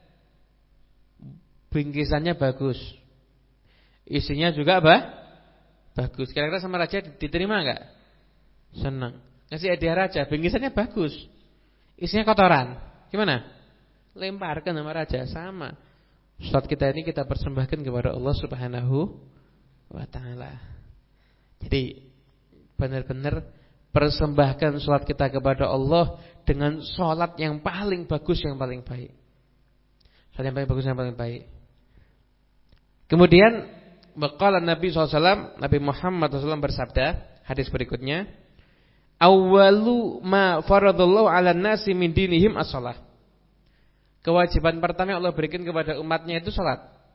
bingkisannya bagus, isinya juga bagus. Kira-kira sama raja diterima enggak? Senang. Ngasih hadiah raja, bingkisannya bagus, isinya kotoran. Gimana? Lemparkan sama raja. Sama. Salat kita ini kita persembahkan kepada Allah Subhanahu wa taala. Jadi benar-benar persembahkan salat kita kepada Allah dengan salat yang paling bagus, yang paling baik. Salat yang paling bagus, yang paling baik. Kemudian waqala Nabi SAW, Nabi Muhammad SAW bersabda, hadis berikutnya, awwalu ma faradallahu 'alan nasi min dinihim as-shalah. Kewajiban pertama yang Allah berikan kepada umatnya itu salat.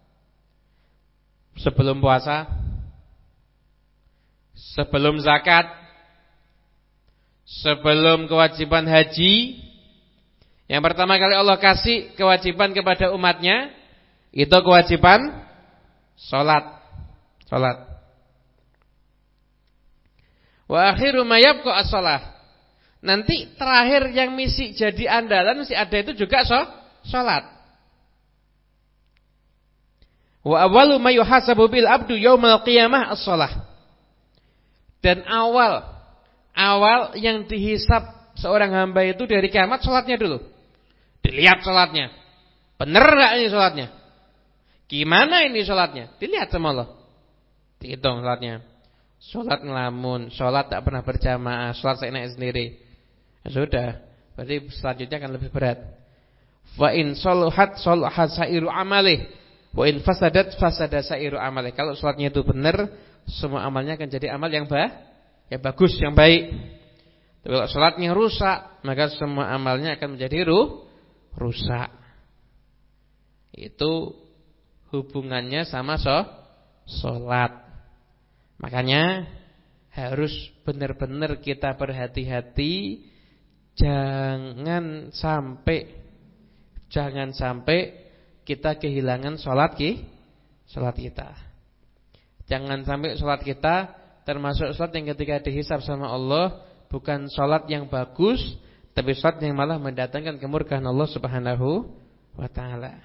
Sebelum puasa, sebelum zakat, sebelum kewajiban haji, yang pertama kali Allah kasih kewajiban kepada umatnya itu kewajiban salat. Salat. Wa akhiru ma yabqa as-shalah. Nanti terakhir yang mesti jadi andalan, mesti ada itu juga salat. Wa awwalu ma yuhasabu bil abdu yaumal qiyamah as-shalah. Dan awal yang dihisab seorang hamba itu dari kiamat salatnya dulu. Dilihat salatnya. Benar enggak ini salatnya? Gimana ini salatnya? Dilihat sama Allah. Dihitung salatnya. Salat ngelamun, salat tak pernah berjamaah, salat seenaknya sendiri. Ya sudah, berarti selanjutnya akan lebih berat. Wa in salahat salahat sairu amalih, wa in fasadat fasada sairu amalih. Kalau salatnya itu benar, semua amalnya akan jadi amal yang bagus, yang baik. Tapi kalau salatnya rusak, maka semua amalnya akan menjadi rusak. Itu hubungannya sama salat. Makanya harus benar-benar kita berhati-hati, jangan sampai kita kehilangan salat kita. Jangan sampai salat kita termasuk salat yang ketika dihisab sama Allah bukan salat yang bagus, tapi salat yang malah mendatangkan kemurkaan Allah Subhanahu wa taala.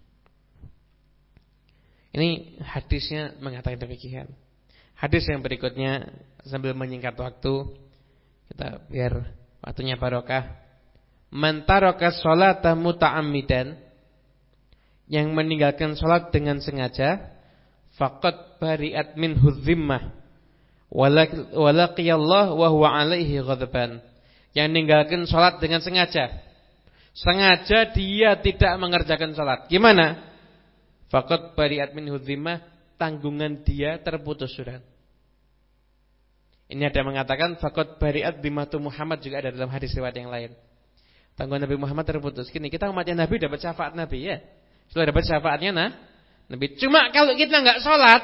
Ini hadisnya mengatakan demikian. Hadis yang berikutnya sambil menyingkat waktu, kita biar waktunya barokah. Man taraka sholata muta'ammidan, yang meninggalkan salat dengan sengaja, faqad bari'at minhu dhimmah wa laqiyallahu wa huwa 'alaihi ghadban. Yang meninggalkan salat dengan sengaja. Sengaja dia tidak mengerjakan salat. Gimana? Faqad bari'at minhu dhimmah, tanggungan dia terputus sudah. Ini ada yang mengatakan faqad bari'at dhimmatu Muhammad, juga ada dalam hadis riwayat yang lain. Tanggungan Nabi Muhammad terputus. Gini, kita umatnya Nabi dapat syafaat Nabi ya. Sudah dapat syafaatnya Nabi. Cuma kalau kita enggak salat,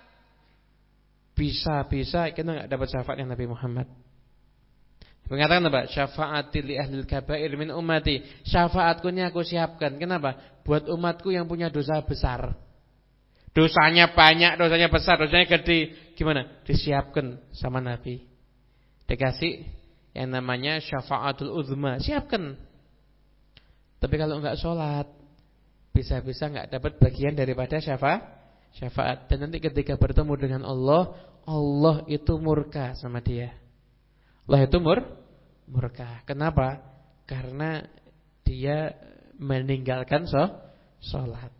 bisa-bisa kita enggak dapat syafaatnya Nabi Muhammad. Mengatakan apa? Syafaati li ahlil kabair min ummati. Syafaatku ini aku siapkan. Kenapa? Buat umatku yang punya dosa besar. Dosanya banyak, dosanya besar, dosanya gede. Gimana? Disiapkan sama Nabi. Dikasih yang namanya syafaatul uzma. Siapkan. Tapi kalau enggak sholat, bisa-bisa enggak dapat bagian daripada syafaat. Dan nanti ketika bertemu dengan Allah, Allah itu murka sama dia. Allah itu murka. Kenapa? Karena dia meninggalkan sholat.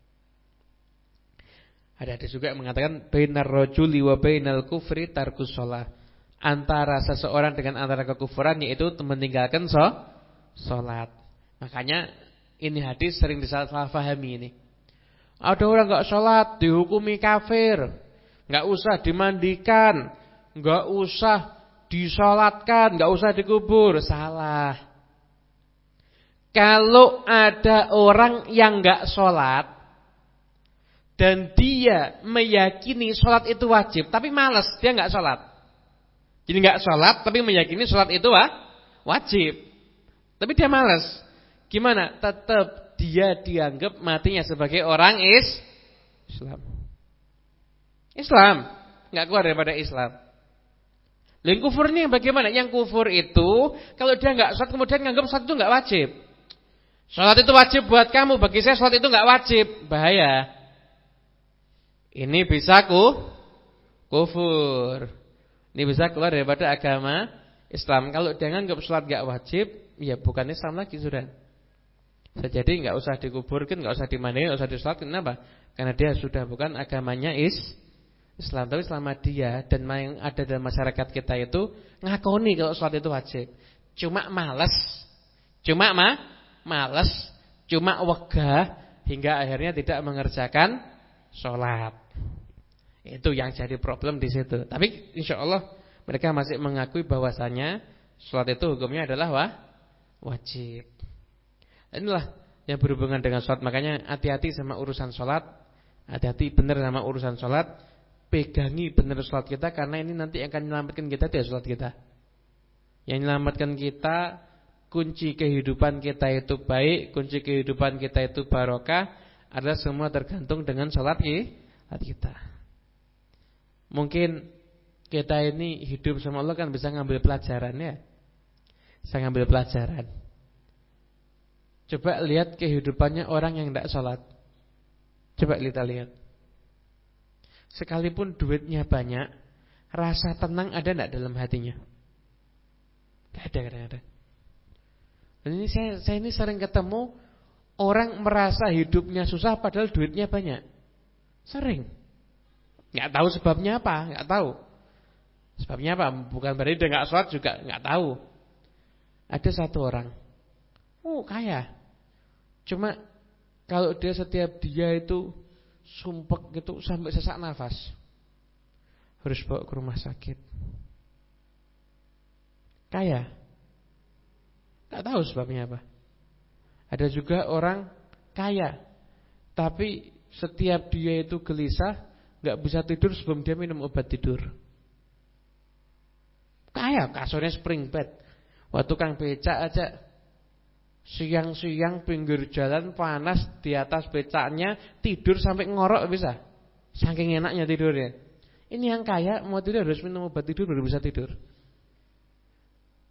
Ada juga yang mengatakan bainar rajuli wa bainal kufri tarkus shalah. Antara seseorang dengan antara kekufuran yaitu meninggalkan sholat. Makanya ini hadis sering disalah pahami ini. Ada orang enggak sholat dihukumi kafir, enggak usah dimandikan, enggak usah disolatkan, enggak usah dikubur. Salah. Kalau ada orang yang enggak sholat dan dia meyakini sholat itu wajib, tapi malas, dia enggak sholat. Jadi enggak sholat, tapi meyakini sholat itu wajib, tapi dia malas. Gimana? Tetap dia dianggap matinya sebagai orang Islam, enggak keluar daripada Islam. Yang kufur ini bagaimana? Yang kufur itu kalau dia enggak sholat kemudian menganggap sholat itu enggak wajib. Sholat itu wajib buat kamu, bagi saya sholat itu enggak wajib. Bahaya. Ini bisa kufur. Ini bisa keluar daripada agama Islam. Kalau dia menganggap sholat enggak wajib, ya bukan Islam lagi sudah. Jadi enggak usah dikuburkan, enggak usah dimandikan, enggak usah disolatkan. Kenapa? Karena dia sudah bukan agamanya Islam. Tapi selama dia dan yang ada dalam masyarakat kita itu ngakoni kalau sholat itu wajib, cuma malas, cuma wegah hingga akhirnya tidak mengerjakan sholat. Itu yang jadi problem di situ. Tapi insya Allah mereka masih mengakui bahwasanya sholat itu hukumnya adalah wajib. Inilah yang berhubungan dengan sholat. Makanya hati-hati sama urusan sholat. Hati-hati benar sama urusan sholat. Pegangi benar sholat kita, karena ini nanti akan menyelamatkan kita dari sholat kita. Yang menyelamatkan kita, kunci kehidupan kita itu baik, kunci kehidupan kita itu barokah, adalah semua tergantung dengan sholat kita. Mungkin kita ini hidup sama Allah kan bisa ngambil pelajaran ya. Bisa ngambil pelajaran. Coba lihat kehidupannya orang yang tidak sholat. Coba kita lihat. Sekalipun duitnya banyak, rasa tenang ada tidak dalam hatinya? Tidak ada kadang-kadang. Dan ini saya ini sering ketemu orang merasa hidupnya susah padahal duitnya banyak. Sering. Nggak tahu sebabnya apa, nggak tahu. Sebabnya apa? Bukan berarti dia nggak sholat juga, nggak tahu. Ada satu orang, kaya. Cuma kalau dia setiap dia itu sumpek gitu sampai sesak nafas, harus bawa ke rumah sakit. Kaya, nggak tahu sebabnya apa. Ada juga orang kaya, tapi setiap dia itu gelisah, nggak bisa tidur sebelum dia minum obat tidur. Kaya, kasurnya spring bed. Waktu kang becak aja, siang-siang pinggir jalan panas, di atas becaknya tidur sampai ngorok bisa. Saking enaknya tidurnya. Ini yang kaya mau tidur harus minum obat tidur baru bisa tidur.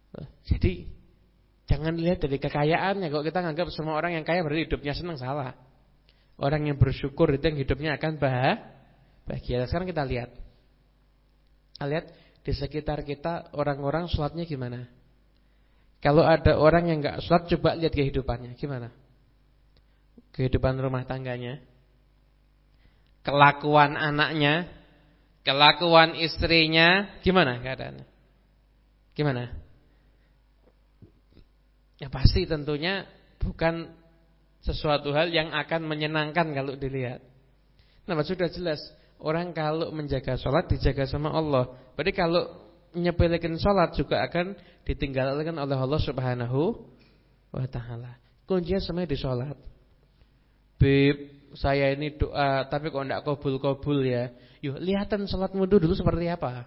Jadi jangan lihat dari kekayaannya. Kalau kita nganggap semua orang yang kaya berarti hidupnya senang, salah. Orang yang bersyukur itu yang hidupnya akan bahagia. Sekarang kita lihat. Kita lihat di sekitar kita orang-orang sholatnya gimana. Kalau ada orang yang enggak sholat, coba lihat kehidupannya gimana. Kehidupan rumah tangganya, kelakuan anaknya, kelakuan istrinya, gimana keadaannya? Gimana? Ya pasti tentunya bukan sesuatu hal yang akan menyenangkan kalau dilihat. Nah, sudah jelas orang kalau menjaga sholat dijaga sama Allah. Berarti kalau nyepelekan sholat juga akan ditinggalkan oleh Allah Subhanahu wa ta'ala. Kuncinya semuanya di sholat. Beb, saya ini doa tapi kok enggak kabul-kabul ya. Yuk, lihatan sholatmu dulu seperti apa.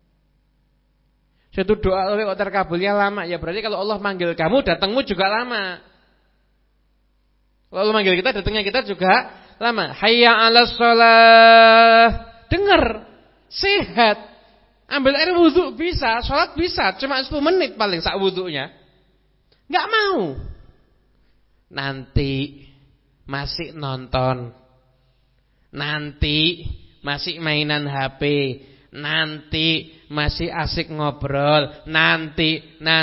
Suatu doa kok terkabulnya lama, ya berarti kalau Allah manggil kamu, datangmu juga lama. Kalau Allah manggil kita, datangnya kita juga lama. Hayya 'alas shalah. Dengar, sehat. Ambil air wudu bisa, sholat bisa, cuma 10 menit paling sak wudunya. Enggak mau. Nanti masih nonton, nanti masih mainan HP, nanti masih asik ngobrol, nanti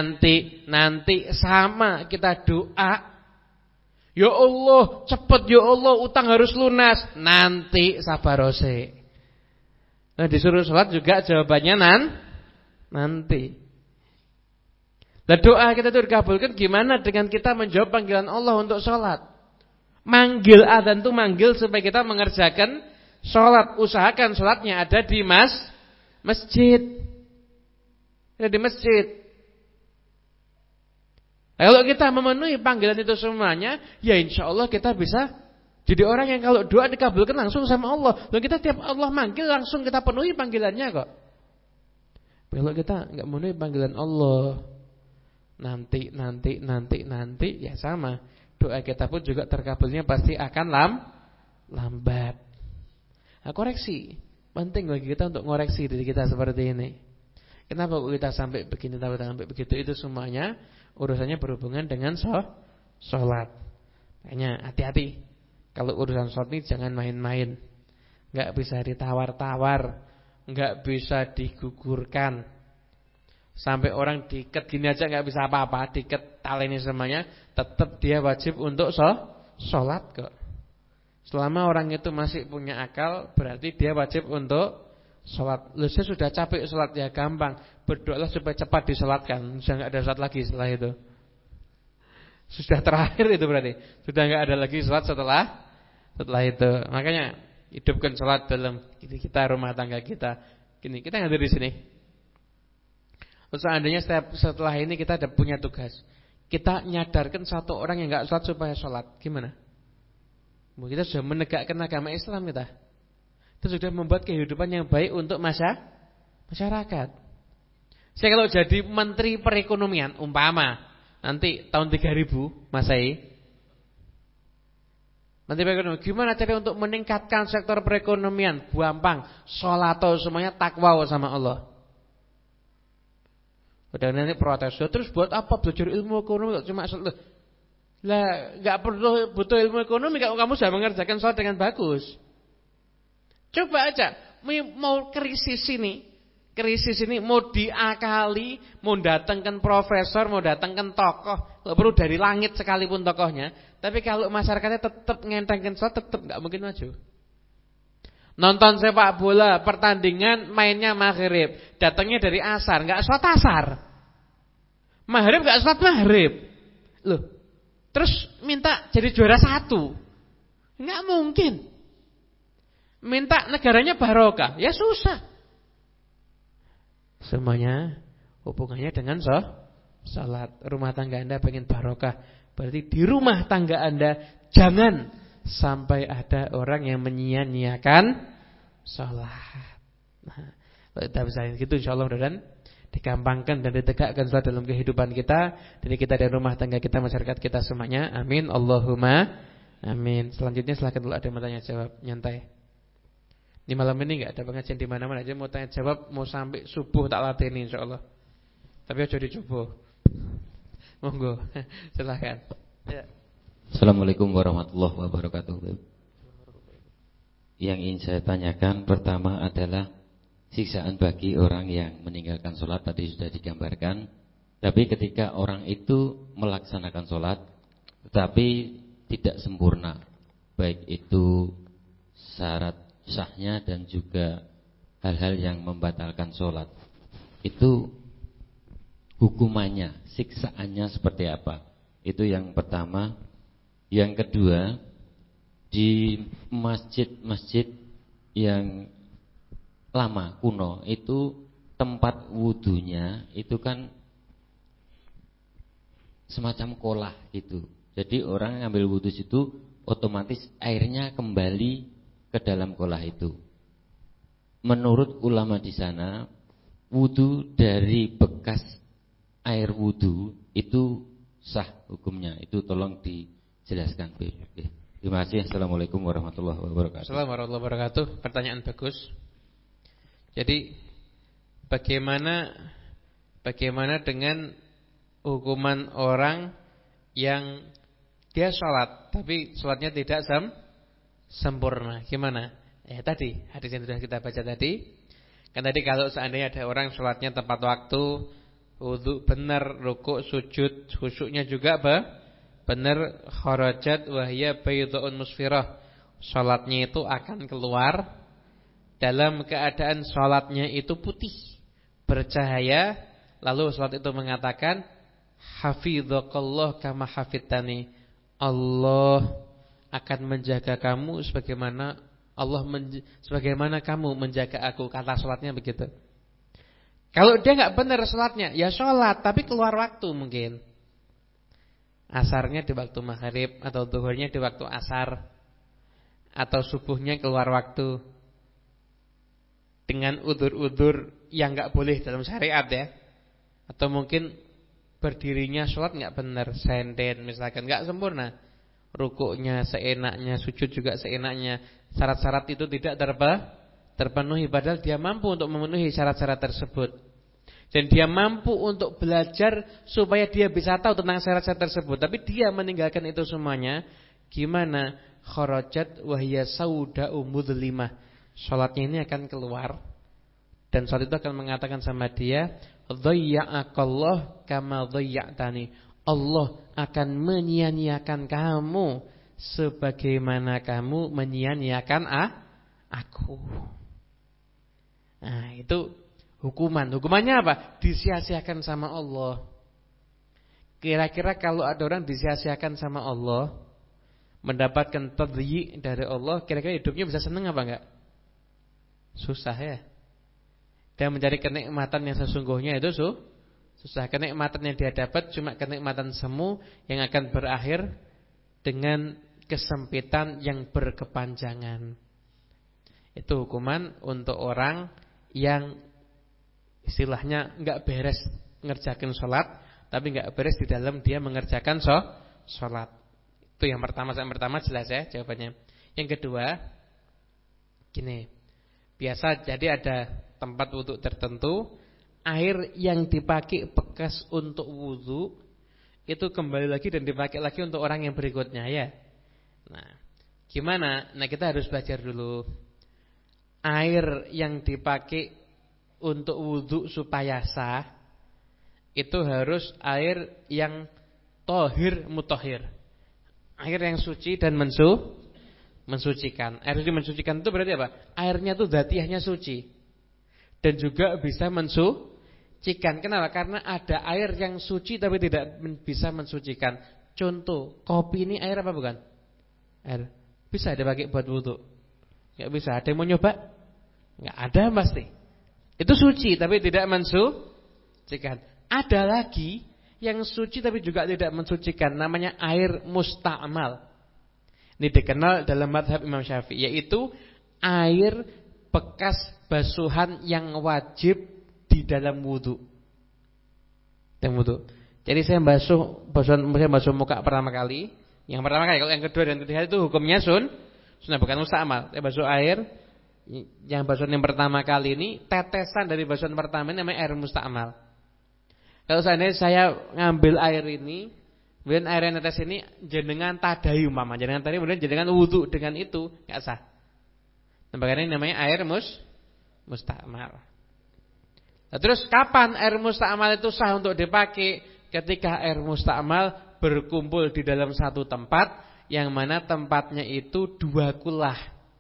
sama kita doa. Ya Allah, cepet ya Allah, utang harus lunas. Nanti sabar ose. Nah, disuruh sholat juga jawabannya nanti. Nah, doa kita itu dikabulkan gimana dengan kita menjawab panggilan Allah untuk sholat. Manggil adzan itu manggil supaya kita mengerjakan sholat. Usahakan sholatnya ada di masjid. Ada di masjid. Nah, kalau kita memenuhi panggilan itu semuanya, ya insya Allah kita bisa jadi orang yang kalau doa dikabulkan langsung sama Allah. Lalu kita tiap Allah manggil langsung kita penuhi panggilannya kok. Kalau kita enggak memenuhi panggilan Allah, nanti ya sama. Doa kita pun juga terkabulnya pasti akan lambat. Nah, koreksi. Penting bagi kita untuk ngoreksi diri kita seperti ini. Kenapa kita sampai begini, sampai begitu? Itu semuanya urusannya berhubungan dengan sholat. Makanya hati-hati. Kalau urusan sholat ini jangan main-main. Enggak bisa ditawar-tawar, enggak bisa digugurkan. Sampai orang diikat gini aja enggak bisa apa-apa, diikat tali ini semuanya, tetap dia wajib untuk sholat kok. Selama orang itu masih punya akal, berarti dia wajib untuk sholat. Loh, saya sudah capek sholat, ya gampang. Berdoalah supaya cepat disolatkan. Sudah enggak ada sholat lagi setelah itu. Sudah terakhir itu berarti. Sudah enggak ada lagi sholat setelah itu. Makanya hidupkan sholat dalam kita, rumah tangga kita. Gini, kita hadir di sini. Seandainya setelah ini kita ada punya tugas. Kita nyadarkan satu orang yang enggak sholat supaya sholat. Gimana? Kita sudah menegakkan agama Islam kita. Kita sudah membuat kehidupan yang baik untuk masyarakat. Saya kalau jadi menteri perekonomian, umpama nanti tahun 3000 Masehi, menteri perekonomian, gimana cara untuk meningkatkan sektor perekonomian? Gampang, sholato semuanya takwa sama Allah. Udah nanti protes, terus buat apa belajar ilmu ekonomi cuma sholat? Lah, enggak perlu butuh ilmu ekonomi kalau kamu sudah mengerjakan sholat dengan bagus. Coba aja, mau krisis ini mau diakali, mau datangkan profesor, mau datangkan tokoh, enggak perlu dari langit sekalipun tokohnya, tapi kalau masyarakatnya tetap ngentengkan sholat, tetap enggak mungkin maju. Nonton sepak bola, pertandingan mainnya maghrib, datangnya dari asar, enggak sholat asar. Maghrib enggak sholat maghrib. Loh, terus minta jadi juara 1. Enggak mungkin. Minta negaranya barokah, ya susah. Semuanya hubungannya dengan salat. Rumah tangga Anda pengen barokah, berarti di rumah tangga Anda jangan sampai ada orang yang menyia-nyiakan salat. Nah, kalau kita bisa gitu insyaallah mudah-mudahan digampangkan dan ditegakkan salat dalam kehidupan kita, dari kita dan rumah tangga kita, masyarakat kita semuanya. Amin Allahumma amin. Selanjutnya silakan dulu ada yang mau tanya jawab nyantai. Di malam ini enggak ada pengajian di mana-mana aja, mau tanya jawab mau sampai subuh tak latih ini insyaallah. Tapi aja dicoba. Monggo. Silakan. Ya. Assalamualaikum warahmatullahi wabarakatuh. Yang ingin saya tanyakan pertama adalah siksaan bagi orang yang meninggalkan sholat tadi sudah digambarkan. Tapi ketika orang itu melaksanakan sholat tetapi tidak sempurna, baik itu syarat sahnya dan juga hal-hal yang membatalkan sholat, itu hukumannya, siksaannya seperti apa? Itu yang pertama. Yang kedua, di masjid-masjid yang lama kuno itu tempat wudunya itu kan semacam kolah gitu. Jadi orang ngambil wudu situ otomatis airnya kembali ke dalam kolah itu. Menurut ulama di sana, wudu dari bekas air wudu itu sah hukumnya. Itu tolong dijelaskan. Terima kasih. Assalamualaikum warahmatullahi wabarakatuh. Assalamualaikum warahmatullahi wabarakatuh. Pertanyaan bagus. Jadi bagaimana dengan hukuman orang yang dia sholat tapi sholatnya tidak sempurna? Gimana? Tadi hadis yang sudah kita baca tadi. Kan tadi kalau seandainya ada orang sholatnya tepat waktu, wudu benar, rukuk, sujud, khusyuknya juga benar, kharajat wahya baydun musfirah. Sholatnya itu akan keluar dalam keadaan sholatnya itu putih, bercahaya. Lalu sholat itu mengatakan, hafidzakallah kama hafidtani. Allah akan menjaga kamu sebagaimana sebagaimana kamu menjaga aku. Kata sholatnya begitu. Kalau dia nggak benar sholatnya, ya sholat tapi keluar waktu mungkin. Asarnya di waktu maghrib atau zuhurnya di waktu asar, atau subuhnya keluar waktu dengan udzur-udzur yang nggak boleh dalam syariat ya. Atau mungkin berdirinya sholat nggak benar, senden misalkan, nggak sempurna. Rukuknya seenaknya, sujud juga seenaknya. Syarat-syarat itu tidak terpenuhi, padahal dia mampu untuk memenuhi syarat-syarat tersebut. Dan dia mampu untuk belajar supaya dia bisa tahu tentang syarat-syarat tersebut. Tapi dia meninggalkan itu semuanya. Gimana? Kharajat wahya sauda'u mudlimah. Salatnya ini akan keluar. Dan salat itu akan mengatakan sama dia, dhayya'akallah kama dhayya'tani. Allah akan menyia-nyiakan kamu sebagaimana kamu menyia-nyiakan aku. Nah, itu hukuman. Hukumannya apa? Disia-siakan sama Allah. Kira-kira kalau ada orang disia-siakan sama Allah, mendapatkan tadyi dari Allah, kira-kira hidupnya bisa senang apa enggak? Susah ya. Dan mencari kenikmatan yang sesungguhnya itu susah. Kenikmatan yang dia dapat cuma kenikmatan semu yang akan berakhir dengan kesempitan yang berkepanjangan. Itu hukuman untuk orang yang istilahnya enggak beres mengerjakan sholat, tapi enggak beres di dalam dia mengerjakan sholat. Itu yang pertama. Yang pertama jelas ya jawabannya. Yang kedua, gini. Biasa jadi ada tempat wudhu tertentu, air yang dipakai bekas untuk wudhu itu kembali lagi dan dipakai lagi untuk orang yang berikutnya ya. Nah, gimana? Nah, kita harus belajar dulu. Air yang dipakai untuk wudhu supaya sah itu harus air yang tohir mutahhir. Air yang suci dan mensucikan. Air yang mensucikan itu berarti apa? Airnya itu dzatiyahnya suci dan juga bisa mensucikan. Kenapa? Karena ada air yang suci tapi tidak bisa mensucikan. Contoh, kopi ini air apa bukan? Air. Bisa dipakai buat wudhu? Enggak bisa. Ada yang mau nyoba? Enggak ada pasti. Itu suci tapi tidak mensucikan. Ada lagi yang suci tapi juga tidak mensucikan, namanya air musta'mal. Ini dikenal dalam mazhab Imam Syafi'i, yaitu air bekas basuhan yang wajib di dalam wudu. Jadi saya basuh muka pertama kali, yang pertama kali. Kalau yang kedua dan ketiga itu hukumnya sunnah bukan musta'mal. Saya basuh air, yang basuhan yang pertama kali ini tetesan dari basuhan pertama ini namanya air musta'mal. Kalau seandainya saya ngambil air ini, kemudian air yang netes ini jenengan tadai umpama, jenengan tadi kemudian jenengan wudu dengan itu, enggak sah. Makanya ini namanya air musta'mal. Nah, terus kapan air musta'mal itu sah untuk dipakai? Ketika air musta'mal berkumpul di dalam satu tempat, yang mana tempatnya itu 2 kulah.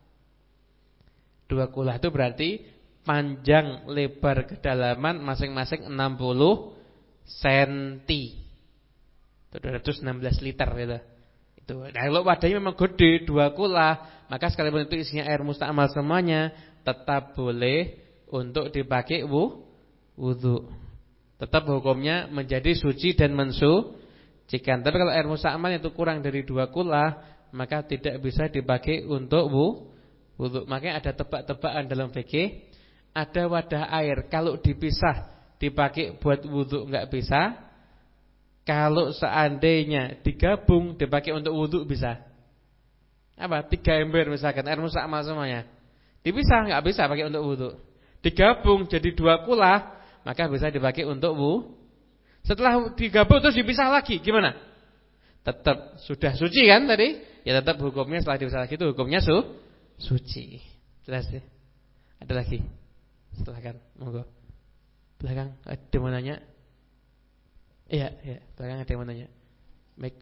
2 kulah itu berarti panjang, lebar, kedalaman masing-masing 60 cm. Itu 216 liter gitu. Itu. Nah, kalau wadahnya memang gede 2 kulah, maka sekalipun itu isinya air musta'mal semuanya, tetap boleh untuk dipakai wudu. Tetap hukumnya menjadi suci dan mensucikan. Tapi kalau air musta'mal itu kurang dari 2 kulah, maka tidak bisa dipakai untuk wudu. Makanya ada tebak-tebakan dalam fikih. Ada wadah air kalau dipisah dipakai buat wudu enggak bisa. Kalau seandainya digabung dipakai untuk wudu bisa. Apa? 3 ember misalkan air musta'mal semuanya. Dipisah enggak bisa pakai untuk wudu. Digabung jadi 2 kulah, maka bisa dipakai untuk wudu. Setelah digabung terus dipisah lagi, gimana? Tetap sudah suci kan tadi? Ya tetap hukumnya setelah dipisah lagi itu hukumnya suci. Jelas ya? Ada lagi? Silakan, monggo. Belakang ada yang mau nanya? Iya, belakang ada yang mau nanya. Mic.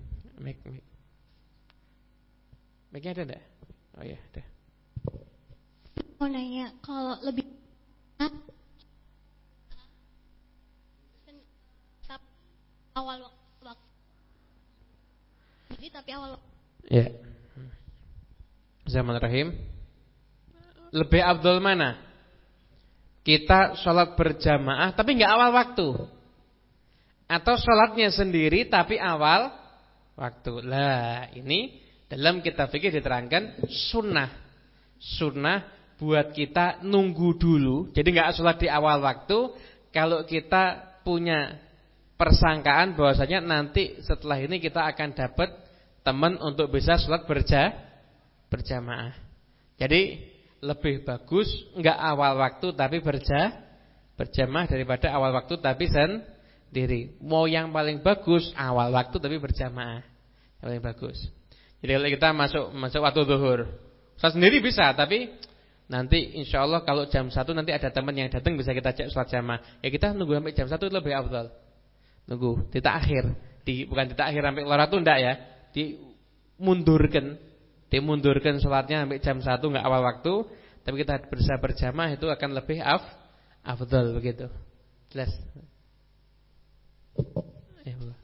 Mic-nya ada enggak? Oh iya, ada. Mau nanya, kalau lebih awal waktu. Jadi tapi awal. Iya. Bismillahirrahmanirrahim. Lebih afdal mana? Kita sholat berjamaah tapi enggak awal waktu, atau sholatnya sendiri tapi awal waktu. Lah ini dalam kitab fikih diterangkan sunnah buat kita nunggu dulu. Jadi enggak sholat di awal waktu kalau kita punya persangkaan bahwasanya nanti setelah ini kita akan dapat teman untuk bisa sholat berjamaah. Jadi lebih bagus enggak awal waktu tapi berjamaah daripada awal waktu tapi sendiri. Mau yang paling bagus awal waktu tapi berjamaah. Yang paling bagus. Jadi kalau kita masuk waktu zuhur, sholat sendiri bisa, tapi nanti insyaallah kalau jam 1 nanti ada teman yang datang bisa kita ajak sholat jamaah. Ya kita nunggu sampai jam 1 itu lebih afdal. Nunggu ditakhir, bukan ditakhir sampai lewat itu enggak ya. Dimundurkan sholatnya sampai jam 1 enggak awal waktu, tapi kita berusaha berjamaah itu akan lebih afdal begitu. Jelas? Ya Allah.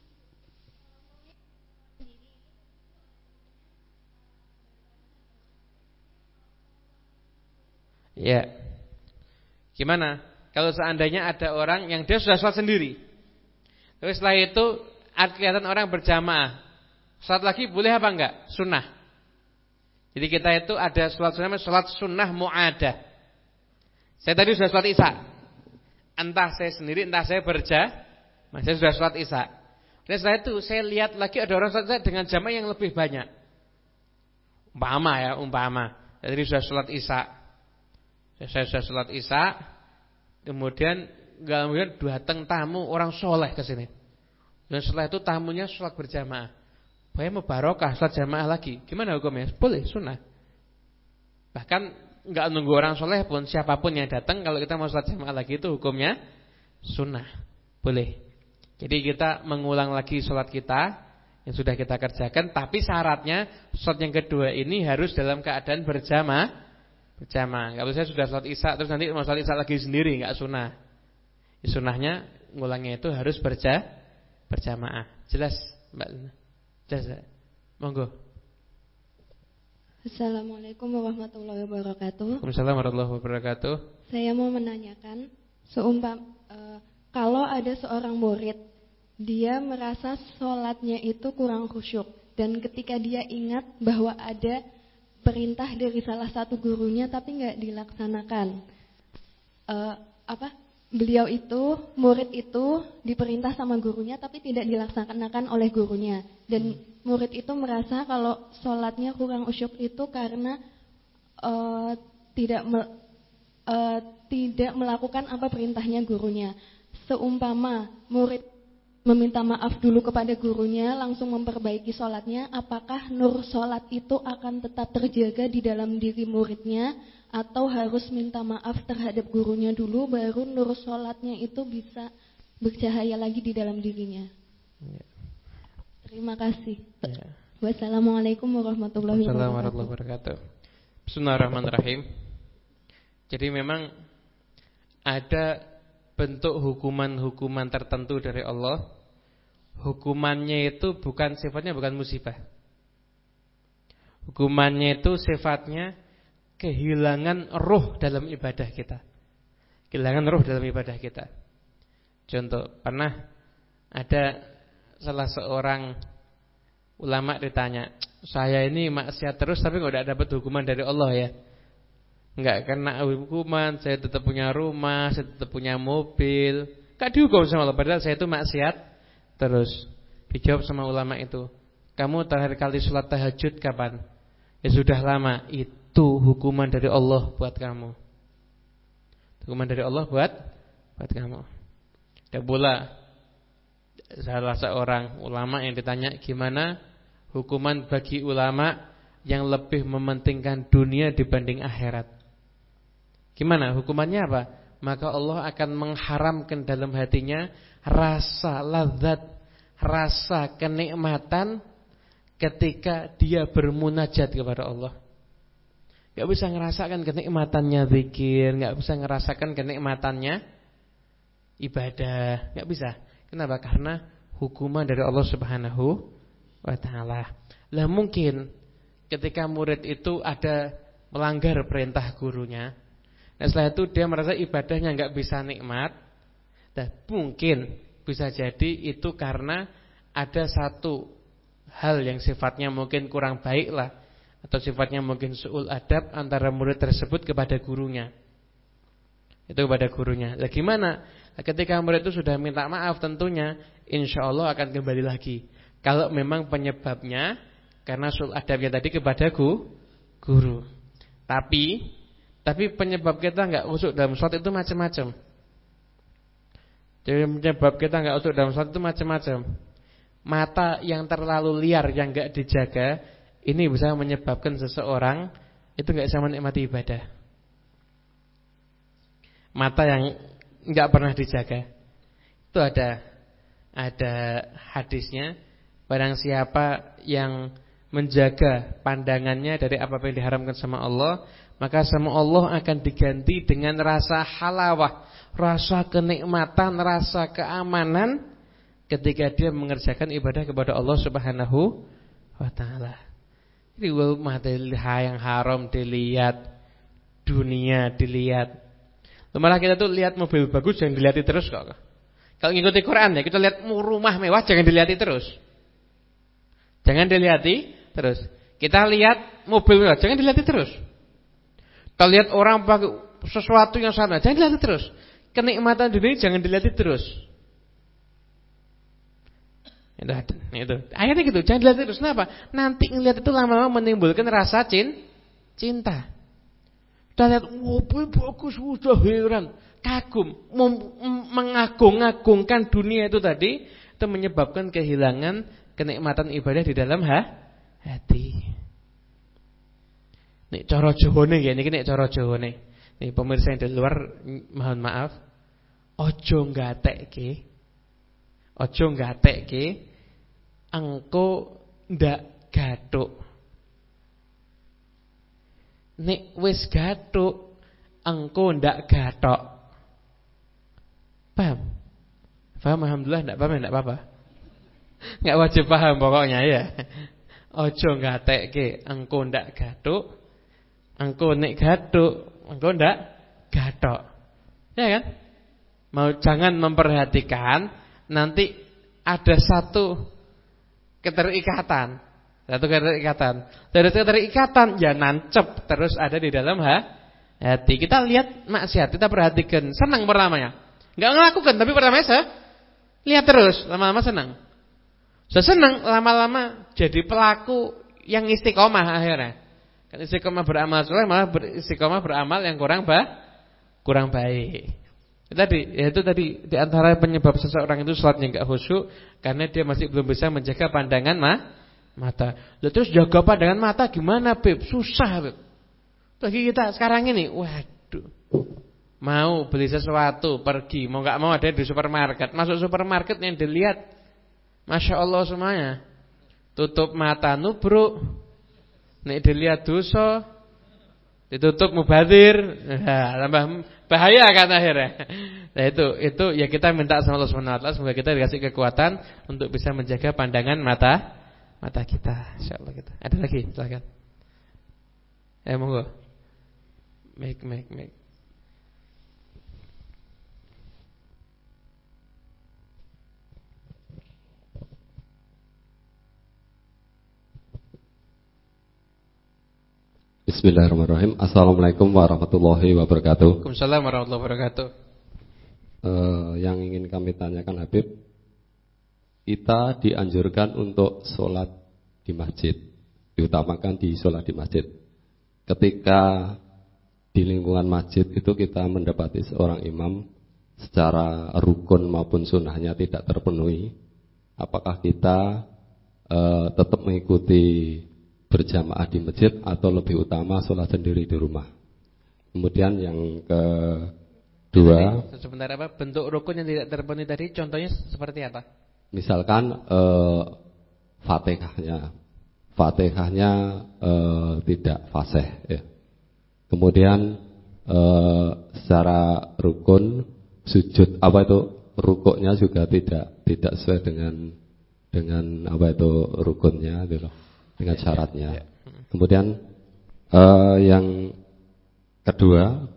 Ya. Gimana? Kalau seandainya ada orang yang dia sudah sholat sendiri, terus setelah itu kelihatan orang berjamaah, sholat lagi boleh apa enggak? Sunnah. Jadi kita itu ada sholat sunnah mu'adah. Saya tadi sudah sholat isya. Entah saya sendiri, entah saya berjamaah, saya sudah sholat isya. Dan setelah itu saya lihat lagi ada orang sholat dengan jamaah yang lebih banyak. Umpama. Saya tadi sudah sholat isya. Saya sudah sholat isya. Kemudian datang tamu orang soleh ke sini. Dan setelah itu tamunya sholat berjamaah. Saya mau barokah sholat jamaah lagi. Gimana hukumnya? Boleh, sunnah. Bahkan enggak nunggu orang soleh pun, siapapun yang datang, kalau kita mau sholat jamaah lagi itu hukumnya sunnah. Boleh. Jadi kita mengulang lagi sholat kita yang sudah kita kerjakan, tapi syaratnya sholat yang kedua ini harus dalam keadaan berjamaah. Kalau saya sudah sholat isya terus nanti mau sholat isya lagi sendiri, enggak sunnah. Sunnahnya ngulangnya itu harus berjamaah. Jelas, Mbak Lina? Jelas. Monggo. Assalamualaikum warahmatullahi wabarakatuh. Waalaikumsalam warahmatullahi wabarakatuh. Saya mau menanyakan, kalau ada seorang murid, dia merasa sholatnya itu kurang khusyuk, dan ketika dia ingat bahwa ada perintah dari salah satu gurunya tapi nggak dilaksanakan, murid itu diperintah sama gurunya tapi tidak dilaksanakan oleh gurunya, dan murid itu merasa kalau sholatnya kurang khusyuk itu karena tidak melakukan apa perintahnya gurunya. seumpama murid meminta maaf dulu kepada gurunya, langsung memperbaiki sholatnya, apakah nur sholat itu akan tetap terjaga di dalam diri muridnya, atau harus minta maaf terhadap gurunya dulu, baru nur sholatnya itu bisa bercahaya lagi di dalam dirinya? Ya. Terima kasih. Ya. Wassalamualaikum warahmatullahi wabarakatuh. Bismillahirrahmanirrahim. Jadi memang ada bentuk hukuman-hukuman tertentu dari Allah. Hukumannya itu sifatnya bukan musibah. Hukumannya itu sifatnya kehilangan ruh dalam ibadah kita. Kehilangan ruh dalam ibadah kita. Contoh, pernah ada salah seorang ulama ditanya, saya ini maksiat terus tapi nggak dapat hukuman dari Allah ya. Nggak kena hukuman, saya tetap punya rumah, saya tetap punya mobil, nggak dihukum sama Allah, padahal saya itu maksiat terus. Dijawab sama ulama itu, kamu terakhir kali sholat tahajud kapan? Ya sudah lama. Itu hukuman dari Allah buat kamu. Hukuman dari Allah buat kamu. Ada pula salah seorang ulama yang ditanya, gimana hukuman bagi ulama yang lebih mementingkan dunia dibanding akhirat? Gimana hukumannya apa? Maka Allah akan mengharamkan dalam hatinya rasa lazat, rasa kenikmatan ketika dia bermunajat kepada Allah. Gak bisa ngerasakan kenikmatannya zikir, gak bisa ngerasakan kenikmatannya ibadah, gak bisa. Kenapa? Karena hukuman dari Allah Subhanahu wa ta'ala. Lah mungkin ketika murid itu ada melanggar perintah gurunya, nah setelah itu dia merasa ibadahnya gak bisa nikmat, dan mungkin bisa jadi itu karena ada satu hal yang sifatnya mungkin kurang baik lah, atau sifatnya mungkin su'ul adab antara murid tersebut kepada gurunya. Itu kepada gurunya. Lah gimana? Ketika murid itu sudah minta maaf, tentunya insya Allah akan kembali lagi. Kalau memang penyebabnya karena su'ul adabnya tadi kepada guru. Tapi penyebab kita enggak khusyuk dalam sholat itu macam-macam. Jadi penyebab kita enggak khusyuk dalam sholat itu macam-macam. Mata yang terlalu liar yang enggak dijaga, ini bisa menyebabkan seseorang itu enggak bisa menikmati ibadah. Mata yang enggak pernah dijaga. Itu ada hadisnya, barang siapa yang menjaga pandangannya dari apa yang diharamkan sama Allah, maka sama Allah akan diganti dengan rasa halawah, rasa kenikmatan, rasa keamanan ketika dia mengerjakan ibadah kepada Allah Subhanahu wa ta'ala. Jadi mata yang haram dilihat, dunia dilihat. Malah kita tuh lihat mobil bagus jangan dilihat terus kok. Kalau ngikuti Quran ya, kita lihat rumah mewah jangan dilihat terus. Jangan dilihat terus. Kita lihat mobil mewah jangan dilihat terus. Kita lihat orang pakai sesuatu yang sama jangan dilihat terus. Kenikmatan dunia jangan dilihat terus. Itu. Ayatnya gitu, jangan dilihat terus. Kenapa? Nanti ngelihat itu lama-lama menimbulkan rasa cinta. Kita lihat mobil bagus, sudah heran, kagum, mengagung-agungkan dunia itu tadi, itu menyebabkan kehilangan kenikmatan ibadah di dalam hati. Nih cara Jawane nggih niki nek cara Jawane. Nih pemirsa yang di luar mohon maaf. Aja nggatekke engko ndak gathuk. Nek wis gathuk engko ndak gathok. Paham? Paham alhamdulillah, ndak paham ndak apa-apa. Enggak wajib paham pokoknya ya. Aja nggatekke engko ndak gathuk. Engko nek gathuk engko ndak gathok. Ya kan? Mau jangan memperhatikan nanti ada satu keterikatan. Dari keterikatan ya nancep terus ada di dalam hati. Kita lihat maksiat, kita perhatikan, senang pertamanya. Enggak ngelakukan tapi pertamanya lihat terus, lama-lama senang. Senang lama-lama jadi pelaku yang istiqomah akhirnya. Kan istiqomah beramal soleh malah istiqomah beramal yang kurang baik. Itu tadi di antara penyebab seseorang itu salatnya enggak khusyuk karena dia masih belum bisa menjaga pandangan mata. Lalu terus jaga pandangan mata gimana, Beb? Susah, Beb. Bagi kita sekarang ini, waduh. Mau beli sesuatu, pergi, mau enggak mau ada di supermarket. Masuk supermarket yang dilihat Masya Allah semuanya. Tutup mata nubruk. Nek dilihat dosa, ditutup mubadir. Nah, tambah bahaya kan akhirnya. Nah itu ya kita minta sama Allah Subhanahu wa taala semoga kita dikasih kekuatan untuk bisa menjaga pandangan mata kita. Insyaallah kita. Ada lagi? Silakan. Monggo. Mic. Bismillahirrahmanirrahim. Assalamualaikum warahmatullahi wabarakatuh. Waalaikumsalam warahmatullahi wabarakatuh. Yang ingin kami tanyakan Habib, kita dianjurkan untuk sholat di masjid, diutamakan di sholat di masjid. Ketika di lingkungan masjid itu kita mendapati seorang imam secara rukun maupun sunnahnya tidak terpenuhi, apakah kita tetap mengikuti berjamaah di masjid atau lebih utama sholat sendiri di rumah? Kemudian yang kedua, sebentar, apa bentuk rukun yang tidak terpenuhi tadi? Contohnya seperti apa? Misalkan Fatihahnya tidak fasih ya. Kemudian secara rukun sujud rukuknya juga tidak sesuai dengan rukunnya gitu loh, dengan syaratnya. Kemudian yang kedua,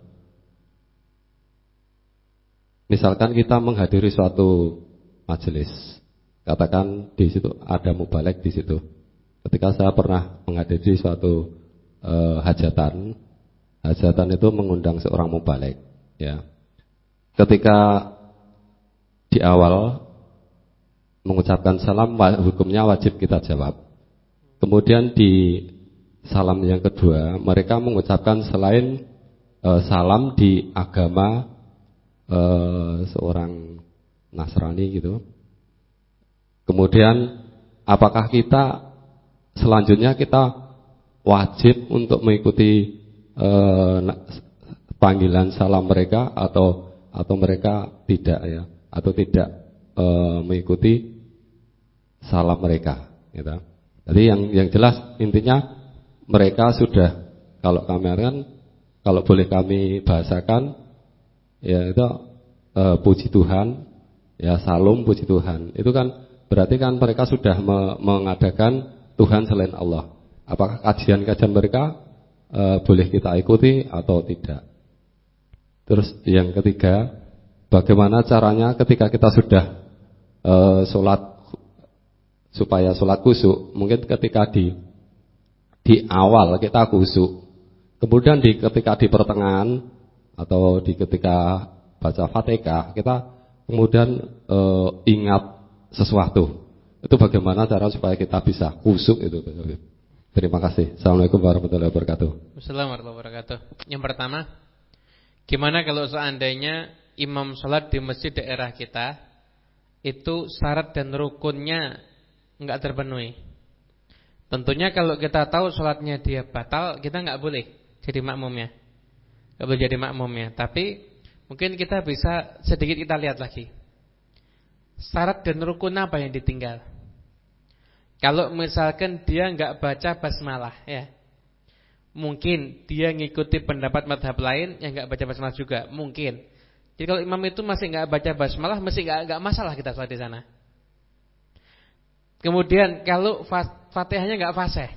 misalkan kita menghadiri suatu majelis, katakan di situ ada mubalek di situ. Ketika saya pernah menghadiri suatu hajatan itu mengundang seorang mubalek, ya. Ketika di awal mengucapkan salam, hukumnya wajib kita jawab. Kemudian di salam yang kedua, mereka mengucapkan selain salam di agama seorang Nasrani gitu. Kemudian apakah kita selanjutnya kita wajib untuk mengikuti panggilan salam mereka atau mereka tidak ya, atau tidak mengikuti salam mereka gitu. Jadi yang jelas intinya mereka sudah, kalau boleh kami bahasakan ya itu puji Tuhan ya, salam puji Tuhan. Itu kan berarti kan mereka sudah mengadakan Tuhan selain Allah. Apakah kajian-kajian mereka boleh kita ikuti atau tidak? Terus yang ketiga, bagaimana caranya ketika kita sudah sholat supaya sholat khusyuk? Mungkin ketika di awal kita khusyuk, kemudian ketika di pertengahan atau ketika baca Fatihah kita kemudian ingat sesuatu. Itu bagaimana cara supaya kita bisa khusyuk itu? Terima kasih. Assalamualaikum warahmatullahi wabarakatuh. Assalamualaikum warahmatullahi wabarakatuh. Yang pertama, gimana kalau seandainya imam sholat di masjid daerah kita itu syarat dan rukunnya enggak terpenuhi? Tentunya kalau kita tahu sholatnya dia batal, kita enggak boleh jadi makmumnya. Enggak boleh jadi makmumnya. Tapi mungkin kita bisa sedikit kita lihat lagi syarat dan rukun apa yang ditinggal. Kalau misalkan dia enggak baca basmalah ya, mungkin dia ngikuti pendapat madhab lain yang enggak baca basmalah juga, mungkin. Jadi kalau imam itu masih enggak baca basmalah, masih enggak masalah kita sholat di sana. Kemudian kalau Fatihahnya enggak fasih,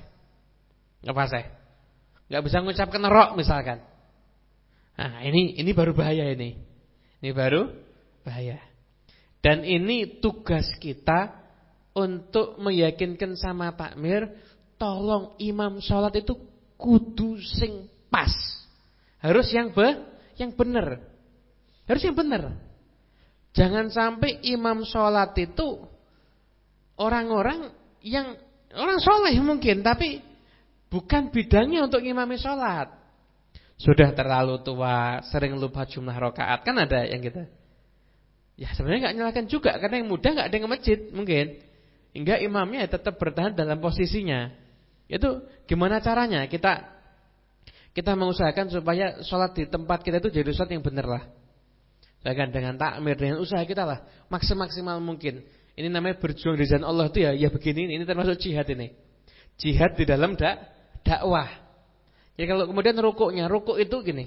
enggak bisa mengucapkan ra misalkan. Nah, ini baru bahaya ini. Ini baru bahaya. Dan ini tugas kita untuk meyakinkan sama takmir, tolong imam sholat itu kudu sing pas. Harus yang benar. Harus yang benar. Jangan sampai imam sholat itu orang-orang yang orang soleh mungkin, tapi bukan bidangnya untuk imami sholat. sudah terlalu tua, sering lupa jumlah rakaat, kan ada yang gitu. Ya sebenarnya nggak nyalakan juga, karena yang muda nggak ada yang ke masjid mungkin, hingga imamnya tetap bertahan dalam posisinya. Itu gimana caranya kita mengusahakan supaya sholat di tempat kita itu jadi sholat yang benar lah. Bahkan dengan takmir, dengan usaha kita lah, maksimal mungkin. Ini namanya berjuang di jalan Allah itu ya begini. Ini termasuk jihad ini. Jihad di dalam dakwah. Jadi kalau kemudian rukuk itu gini.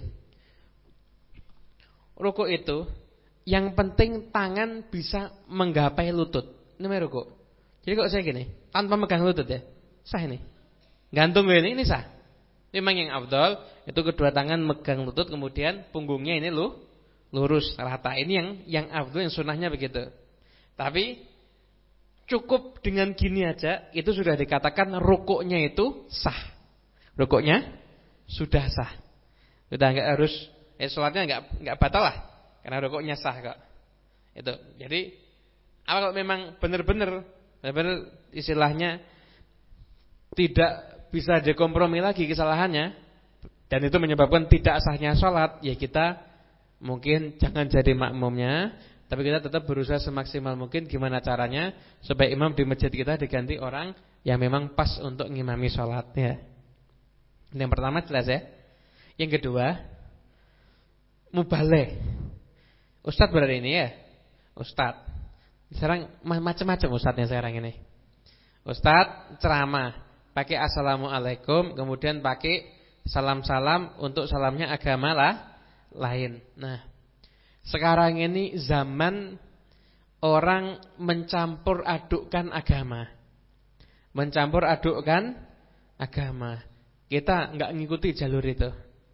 Rukuk itu yang penting tangan bisa menggapai lutut. Ini namanya rukuk. Jadi kok saya gini, tanpa megang lutut ya, sah ini. Gantung ini sah. Memang yang afdal itu kedua tangan megang lutut, kemudian punggungnya ini lurus rata. Ini yang afdal, yang sunnahnya begitu. Tapi cukup dengan gini aja itu sudah dikatakan rukuknya itu sah. Rukuknya sudah sah. Sudah enggak harus salatnya enggak batal lah karena rukuknya sah kok. Itu. Jadi kalau memang benar-benar istilahnya tidak bisa dikompromi lagi kesalahannya dan itu menyebabkan tidak sahnya salat, ya kita mungkin jangan jadi makmumnya, tapi kita tetap berusaha semaksimal mungkin gimana caranya supaya imam di masjid kita diganti orang yang memang pas untuk ngimami sholatnya. Yang pertama jelas ya. Yang kedua, mubaleh. Ustadz berarti ini ya. Ustadz. Sekarang macam-macam ustadznya sekarang ini. Ustadz ceramah pakai assalamualaikum, kemudian pakai salam-salam untuk salamnya agama lain. Nah, sekarang ini zaman orang mencampur adukkan agama. Mencampur adukkan agama. Kita enggak ngikuti jalur itu.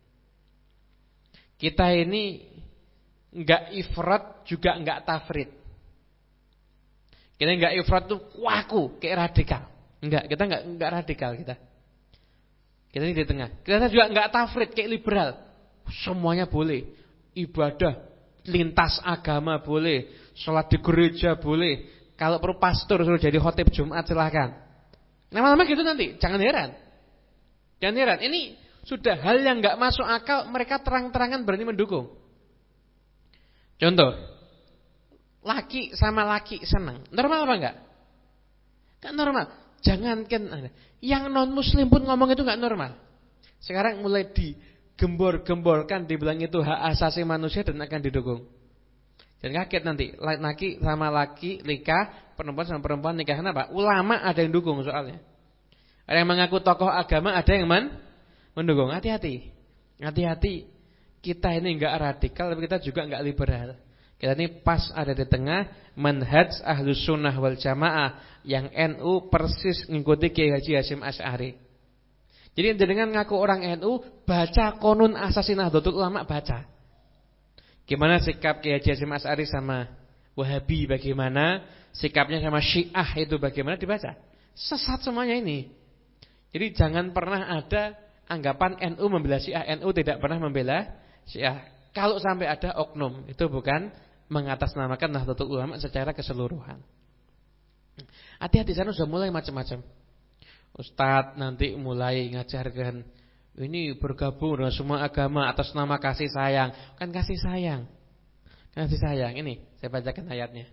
Kita ini enggak ifrat juga enggak tafrid. Kita enggak ifrat tuh waku kayak radikal. Enggak, kita enggak radikal kita. Kita ini di tengah. Kita juga enggak tafrid kayak liberal. Semuanya boleh. Ibadah lintas agama boleh, sholat di gereja boleh. Kalau perlu pastor suruh jadi khotib Jumat silahkan. Lama-lama gitu nanti, jangan heran. Jangan heran, ini sudah hal yang enggak masuk akal, mereka terang-terangan berani mendukung. Contoh, laki sama laki senang, normal apa enggak? Enggak normal. Jangankan yang non muslim pun ngomong itu enggak normal. Sekarang mulai digembor-gemborkan, dibilang itu hak asasi manusia dan akan didukung. Dan kaget nanti, laki sama laki nikah, perempuan sama perempuan nikah. Kenapa? Ulama ada yang dukung soalnya. Ada yang mengaku tokoh agama, ada yang mendukung. Hati-hati. Hati-hati. Kita ini enggak radikal, tapi kita juga enggak liberal. Kita ini pas ada di tengah, manhaj Ahlus Sunnah wal Jamaah, yang NU persis mengikuti Kiai Haji Hasyim Asy'ari. Jadi dengan ngaku orang NU, baca Qonun Asasi Nahdlatul Ulama, baca. Gimana sikap Kiai Haji Hasyim Asy'ari sama Wahabi, bagaimana sikapnya sama Syiah itu bagaimana, dibaca. Sesat semuanya ini. Jadi jangan pernah ada anggapan NU membela Syiah, NU tidak pernah membela Syiah. Kalau sampai ada oknum, itu bukan mengatasnamakan Nahdlatul Ulama secara keseluruhan. Hati-hati, sana sudah mulai macam-macam. Ustadz nanti mulai ngajarkan ini bergabung dengan semua agama atas nama kasih sayang. Kan kasih sayang. Kasih sayang. Ini saya bacakan ayatnya.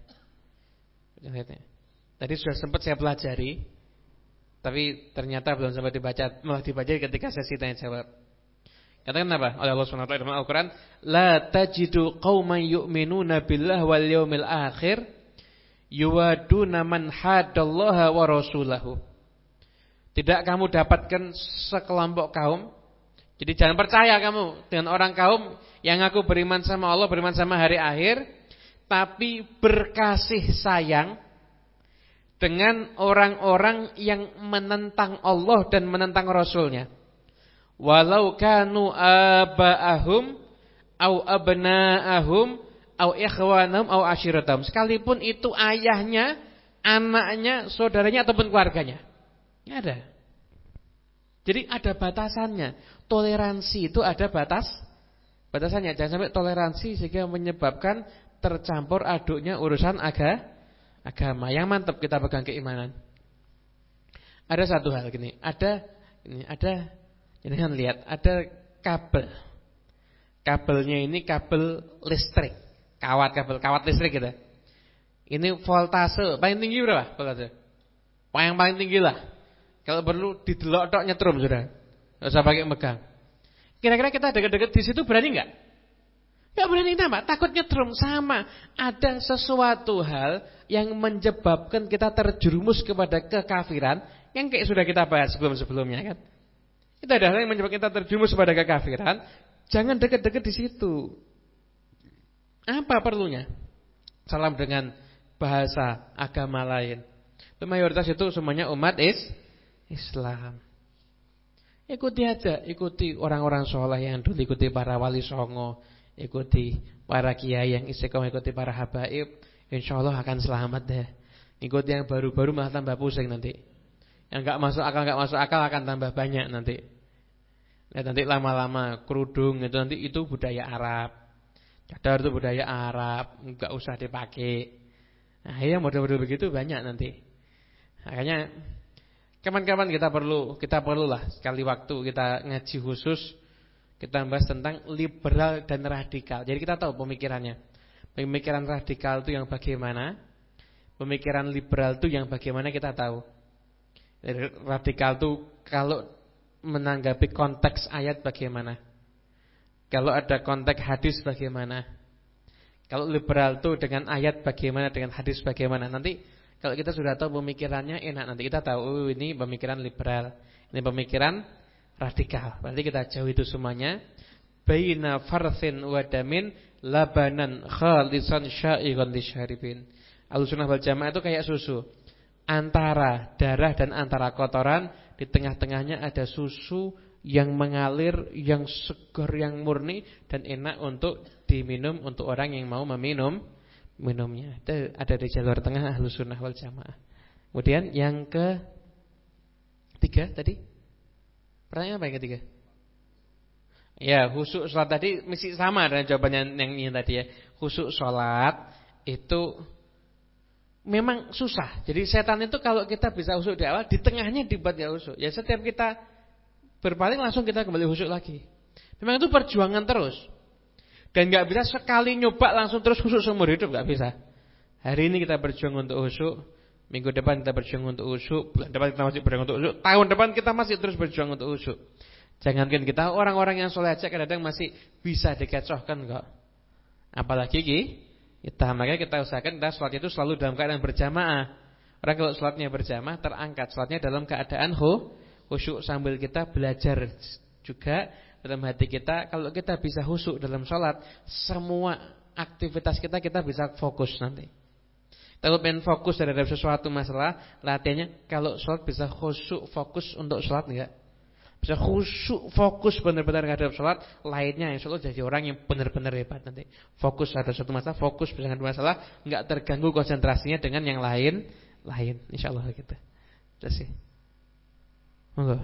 Tadi sudah sempat saya pelajari, tapi ternyata belum sempat dibaca. Malah dibaca ketika sesi tanya jawab. Katakan apa? Oleh Allah Subhanahu wa taala dalam Al-Qur'an, la tajidu qauman yu'minuna billahi wal yaumil akhir yuwaduna man hadallaha wa rasulahu. Tidak kamu dapatkan sekelompok kaum. Jadi jangan percaya kamu dengan orang kaum yang aku beriman sama Allah, beriman sama hari akhir, tapi berkasih sayang dengan orang-orang yang menentang Allah dan menentang Rasulnya. Walau kanu aba'ahum au abna'ahum au ikhwanahum au ashiratahum. Sekalipun itu ayahnya, anaknya, saudaranya ataupun keluarganya. Ini ada. Jadi ada batasannya. Toleransi itu ada batasannya. Jangan sampai toleransi sehingga menyebabkan tercampur aduknya urusan agama. Yang mantap kita pegang keimanan. Ada satu hal gini. Jangan lihat, ada kabel. Kabelnya ini kabel listrik, kawat listrik gitu. Ini voltase paling tinggi berapa? Voltase. Yang paling tinggi lah. Kalau perlu didelok tok nyetrum sudah. Enggak usah pakai megang. Kira-kira kita dekat-dekat di situ berani enggak? Enggak berani nama, takut nyetrum. Sama, ada sesuatu hal yang menyebabkan kita terjerumus kepada kekafiran yang kayak sudah kita bahas sebelum-sebelumnya kan. Itu ada hal yang menyebabkan kita terjerumus kepada kekafiran, jangan dekat-dekat di situ. Apa perlunya? Salam dengan bahasa agama lain. Mayoritas itu semuanya umat Islam. Ikuti aja, ikuti orang-orang soleh yang dulu, ikuti para wali songo, ikuti para kiai yang istiqomah, ikuti para habaib. Insya Allah akan selamat deh. Ikuti yang baru-baru malah tambah pusing nanti. Yang nggak masuk akal akan tambah banyak nanti. Nah, nanti lama-lama kerudung itu budaya Arab. Cadar itu budaya Arab, nggak usah dipakai. Nah, yang model-model begitu banyak nanti. Makanya kapan-kapan kita perlulah sekali waktu kita ngaji khusus, kita bahas tentang liberal dan radikal. Jadi kita tahu pemikirannya. Pemikiran radikal itu yang bagaimana, pemikiran liberal itu yang bagaimana kita tahu. Jadi, radikal itu kalau menanggapi konteks ayat bagaimana, kalau ada konteks hadis bagaimana, kalau liberal itu dengan ayat bagaimana, dengan hadis bagaimana. Nanti kalau kita sudah tahu pemikirannya enak, nanti kita tahu ini pemikiran liberal, ini pemikiran radikal. Berarti kita jauh itu semuanya. Baina farthin wa damin labanan khalisan syai'an lisyaribin. Ahlussunnah wal Jamaah itu kayak susu. Antara darah dan antara kotoran, di tengah-tengahnya ada susu yang mengalir, yang segar, yang murni dan enak untuk diminum untuk orang yang mau minumnya. Itu ada di jalur tengah Ahlussunnah wal Jamaah. Kemudian yang ketiga tadi, pertanyaan apa yang ketiga? Ya, khusyuk sholat tadi mesti sama dengan jawabannya yang ini tadi ya. Khusyuk sholat itu memang susah. Jadi setan itu kalau kita bisa khusyuk di awal, di tengahnya dibuat ya khusyuk. Ya setiap kita berpaling langsung kita kembali khusyuk lagi. Memang itu perjuangan terus. Dan gak bisa sekali nyoba langsung terus khusyuk seumur hidup, gak bisa. Hari ini kita berjuang untuk khusyuk, minggu depan kita berjuang untuk khusyuk, bulan depan kita masih berjuang untuk khusyuk, tahun depan kita masih terus berjuang untuk khusyuk. Jangankan kita, orang-orang yang soleh aja kadang-kadang masih bisa dikecohkan kok. Apalagi kita, makanya kita usahakan kita sholat itu selalu dalam keadaan berjamaah. Orang kalau sholatnya berjamaah terangkat, sholatnya dalam keadaan khusyuk sambil kita belajar juga dalam hati kita. Kalau kita bisa khusyuk dalam sholat, semua aktivitas kita bisa fokus nanti. Kalau pengen fokus terhadap sesuatu masalah, latihannya kalau sholat bisa khusyuk fokus untuk sholat enggak? Bisa khusyuk fokus benar-benar terhadap sholat, lainnya insya Allah jadi orang yang benar-benar hebat nanti. Fokus ada satu masalah, fokus dengan masalah, enggak terganggu konsentrasinya dengan yang lain, insya Allah gitu. Terus sih. Monggo.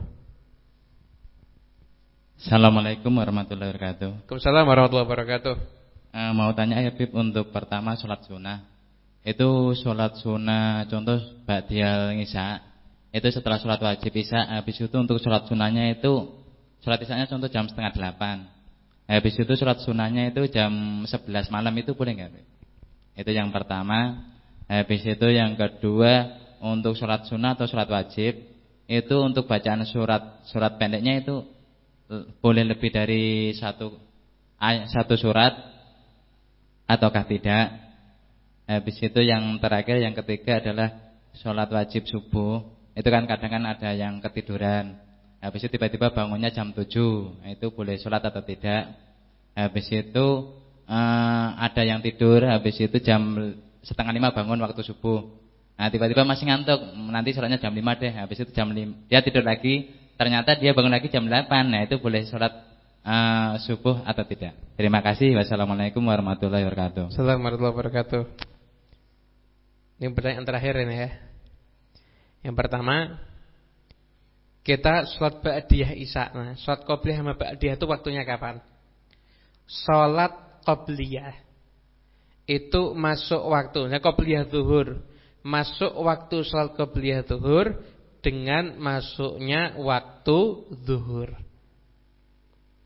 Assalamualaikum warahmatullahi wabarakatuh. Waalaikumsalam warahmatullahi wabarakatuh. Mau tanya ya Bib, untuk pertama sholat sunnah. Itu sholat sunnah contoh ba'diyal isya, itu setelah sholat wajib isya. Habis itu untuk sholat sunnahnya itu, sholat isyanya contoh jam 7:30. Habis itu sholat sunnahnya itu jam 11 malam, itu boleh nggak? Itu yang pertama. Habis itu yang kedua, untuk sholat sunnah atau sholat wajib, itu untuk bacaan surat pendeknya itu boleh lebih dari satu surat ataukah tidak? Habis itu yang terakhir, yang ketiga adalah sholat wajib subuh. Itu kan kadang kan ada yang ketiduran, habis itu tiba-tiba bangunnya jam 7, itu boleh sholat atau tidak? Habis itu ada yang tidur, habis itu jam 4:30 bangun waktu subuh. Nah tiba-tiba masih ngantuk, nanti sholatnya jam 5 deh. Habis itu jam 5 dia tidur lagi, ternyata dia bangun lagi jam 8. Nah itu boleh sholat subuh atau tidak? Terima kasih. Wassalamualaikum warahmatullahi wabarakatuh. Assalamualaikum warahmatullahi wabarakatuh. Ini pertanyaan terakhir ini ya. Yang pertama, kita sholat ba'diyah isya. Nah, sholat qobliyah sama ba'diyah itu waktunya kapan? Sholat qobliyah itu masuk waktunya qobliyah zuhur, masuk waktu sholat qobliyah zuhur dengan masuknya waktu zuhur.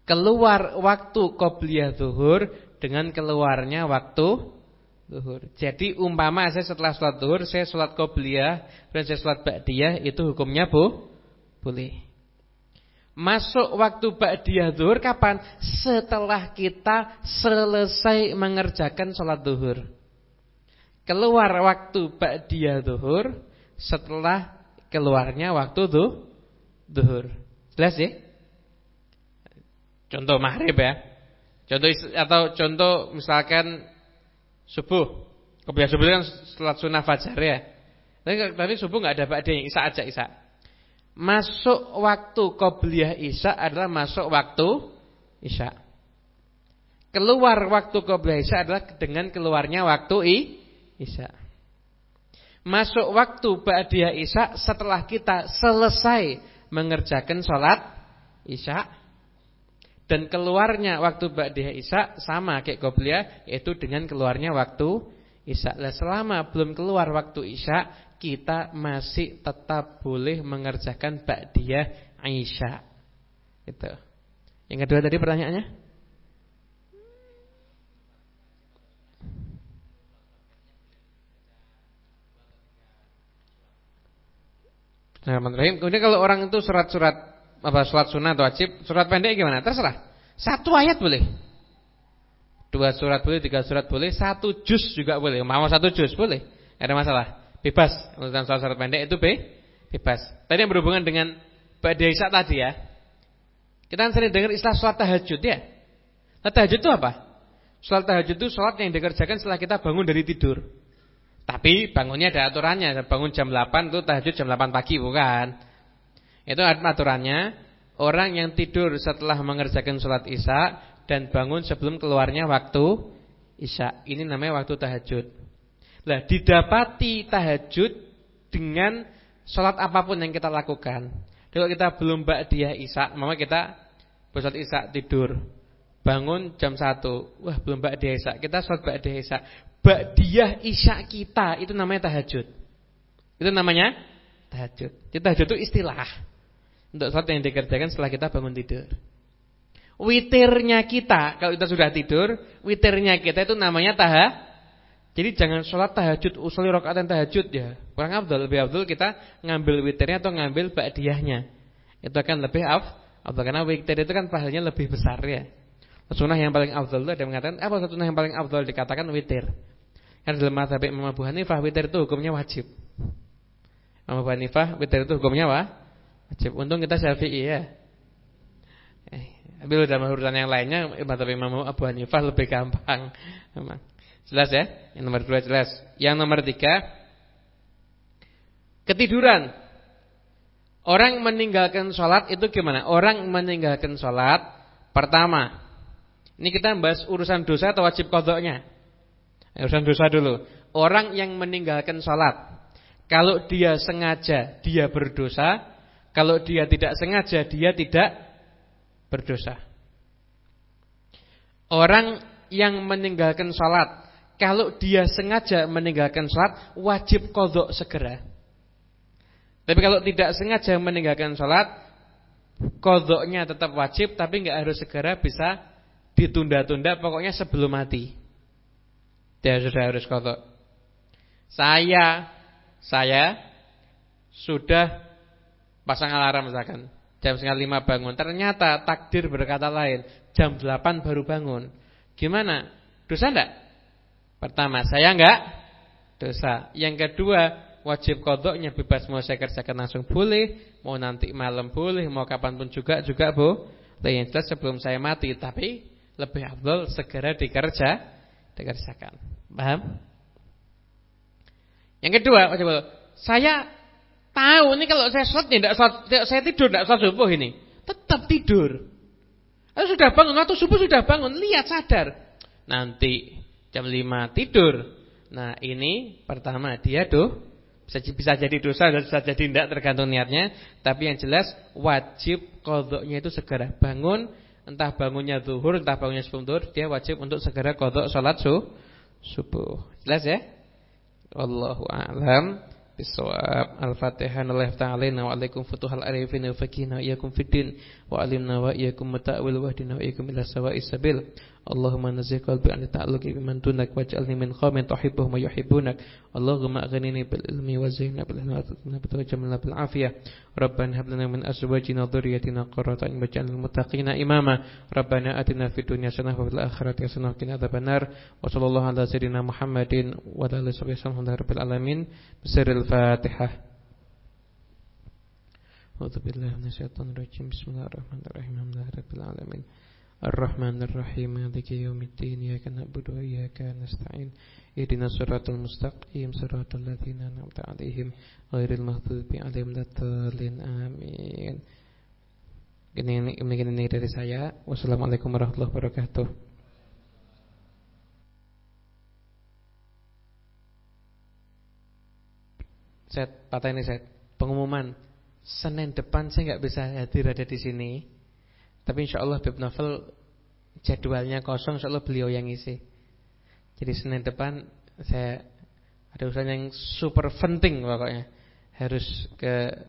keluar waktu qobliyah zuhur dengan keluarnya waktu zuhur. Jadi umpama saya setelah sholat zuhur saya sholat qobliyah dan saya sholat ba'diyah, itu hukumnya boleh. Masuk waktu ba'diyah zuhur kapan? Setelah kita selesai mengerjakan sholat zuhur. Keluar waktu ba'diyah zuhur setelah keluarnya waktu zuhur. Jelas ya? Contoh maghrib ya. Contoh misalkan subuh. Kebiasaan subuh kan sholat sunnah fajar ya. Tapi subuh enggak ada ba'diyah, isya aja isya. Masuk waktu qobliyah isya adalah masuk waktu isya. Keluar waktu qobliyah isya adalah dengan keluarnya waktu isya. Masuk waktu ba'diyah isya setelah kita selesai mengerjakan sholat isya. Dan keluarnya waktu ba'diyah isya sama kayak qobliyah, yaitu dengan keluarnya waktu isya. Nah, selama belum keluar waktu isya, kita masih tetap boleh mengerjakan ba'diyah isya. Itu. Yang kedua tadi pertanyaannya? Bismillahirrahmanirrahim. Kemudian kalau orang itu surat-surat sholat sunnah atau wajib, surat pendek gimana? Terserah. 1 ayat boleh. 2 surat boleh, 3 surat boleh, 1 juz juga boleh. Mau 1 juz boleh. Enggak ada masalah. Bebas. Untuk surat pendek itu bebas. Tadi yang berhubungan dengan ba'diyah isya tadi ya. Kita kan sering dengar istilah sholat tahajud ya. Nah, tahajud itu apa? Sholat tahajud itu sholat yang dikerjakan setelah kita bangun dari tidur. Tapi bangunnya ada aturannya. Bangun jam 8 itu tahajud jam 8 pagi bukan. Itu aturannya. Orang yang tidur setelah mengerjakan sholat isya dan bangun sebelum keluarnya waktu isya, ini namanya waktu tahajud. Nah, didapati tahajud dengan sholat apapun yang kita lakukan. Kalau kita belum ba'diyah isya, maka kita sholat isya tidur, bangun jam 1, wah belum ba'diyah isya, kita sholat ba'diyah isya. Ba'diyah isya kita itu namanya tahajud. Itu namanya tahajud. Jadi tahajud itu istilah untuk sholat yang dikerjakan setelah kita bangun tidur. Witirnya kita, kalau kita sudah tidur, witirnya kita itu namanya Jadi jangan sholat tahajud usul rakaat tahajud ya. Kurang afdal, lebih afdal kita ngambil witirnya atau ngambil ba'diyahnya. Itu akan lebih afdal karena witir itu kan pahalanya lebih besar ya. Sunnah yang paling afdal itu ada yang mengatakan apa sunnah yang paling afdal dikatakan witir. Karena dalam mazhab Imam Abu Hanifah witir itu hukumnya wajib. Imam Abu Hanifah witir itu hukumnya wajib. Untung kita Syafi'i ya. Tapi dalam urutan yang lainnya mazhab Imam Abu Hanifah lebih gampang. Memang. Jelas ya? Yang nomor 2 jelas. Yang nomor 3, ketiduran. Orang meninggalkan sholat itu gimana? Orang meninggalkan sholat, pertama, ini kita bahas urusan dosa atau wajib qadha'nya. Urusan dosa dulu. Orang yang meninggalkan sholat, kalau dia sengaja dia berdosa, kalau dia tidak sengaja dia tidak berdosa. Orang yang meninggalkan sholat, kalau dia sengaja meninggalkan sholat, wajib qadha' segera. Tapi kalau tidak sengaja meninggalkan sholat, qadha'nya tetap wajib, tapi enggak harus segera, bisa ditunda-tunda, pokoknya sebelum mati. Dia sudah harus qadha'. Saya sudah pasang alarm misalkan jam 4:30 bangun, ternyata takdir berkata lain, jam 8 baru bangun. Gimana? Dosa enggak? Pertama, saya enggak dosa. Yang kedua, wajib qadha'nya bebas, mau saya kerjakan langsung boleh, mau nanti malam boleh, mau kapanpun juga boleh. Yang jelas sebelum saya mati, tapi lebih afdal segera dikerjakan. Paham? Yang kedua, saya tahu ini kalau saya sholat tidak saya tidur tidak sholat subuh ini, tetap tidur. Sudah bangun waktu subuh, sudah bangun, lihat sadar. Nanti jam 5 tidur. Nah, ini pertama dia bisa jadi dosa, bisa jadi tidak, tergantung niatnya. Tapi yang jelas wajib qadha'nya itu segera. Bangun, entah bangunnya zuhur, entah bangunnya sebelum zuhur, dia wajib untuk segera qadha' salat subuh. Jelas ya? Wallahu a'lam bisawab. Al-Fatihah. Nallahu ta'alaina wa alaikum futuhal arifin wa fakihna wa iyyakum fiddin wa alimna wa iyyakum mata'wil wahdina wa iyyakum ila sawa'is sabil. Allahumma nazzih qalbi an ta'alluqi biman dunak waj'alni min qaumin tuhibbuhum wa yuhibbunak. Allahumma aghnini bil ilmi wa zayyinna bil ilmi wa jamilna bil afiyah. Rabbana hab lana min azwajina wa dhurriyyatina qurrata a'yun waj'alna lil muttaqina imama. Rabbana atina fid dunya hasanah wa fil akhirati hasanah wa qina adzabannar. Wa sallallahu ala sayyidina Muhammadin wa ala alihi wasallam rabbil alamin. Bisiril Fatihah. A'udzu billahi minasyaitonir rajim. Bismillahirrahmanirrahim. Alhamdulillahirabbil alamin. Ar-Rahmanir Rahim. Maliki yaumiddin. Iyyaka na'budu wa iyyaka nasta'in. Ihdinas siratal mustaqim. Siratal ladzina an'amta 'alaihim ghairil maghdubi 'alaihim waladdallin. Amin. Ini dari saya. Wassalamualaikum warahmatullahi wabarakatuh. Patah ini pengumuman Senin depan saya nggak bisa hadir ada di sini. Tapi insya Allah Bib Novel jadwalnya kosong, insya Allah beliau yang isi. Jadi Senin depan saya ada urusan yang super penting pokoknya, harus ke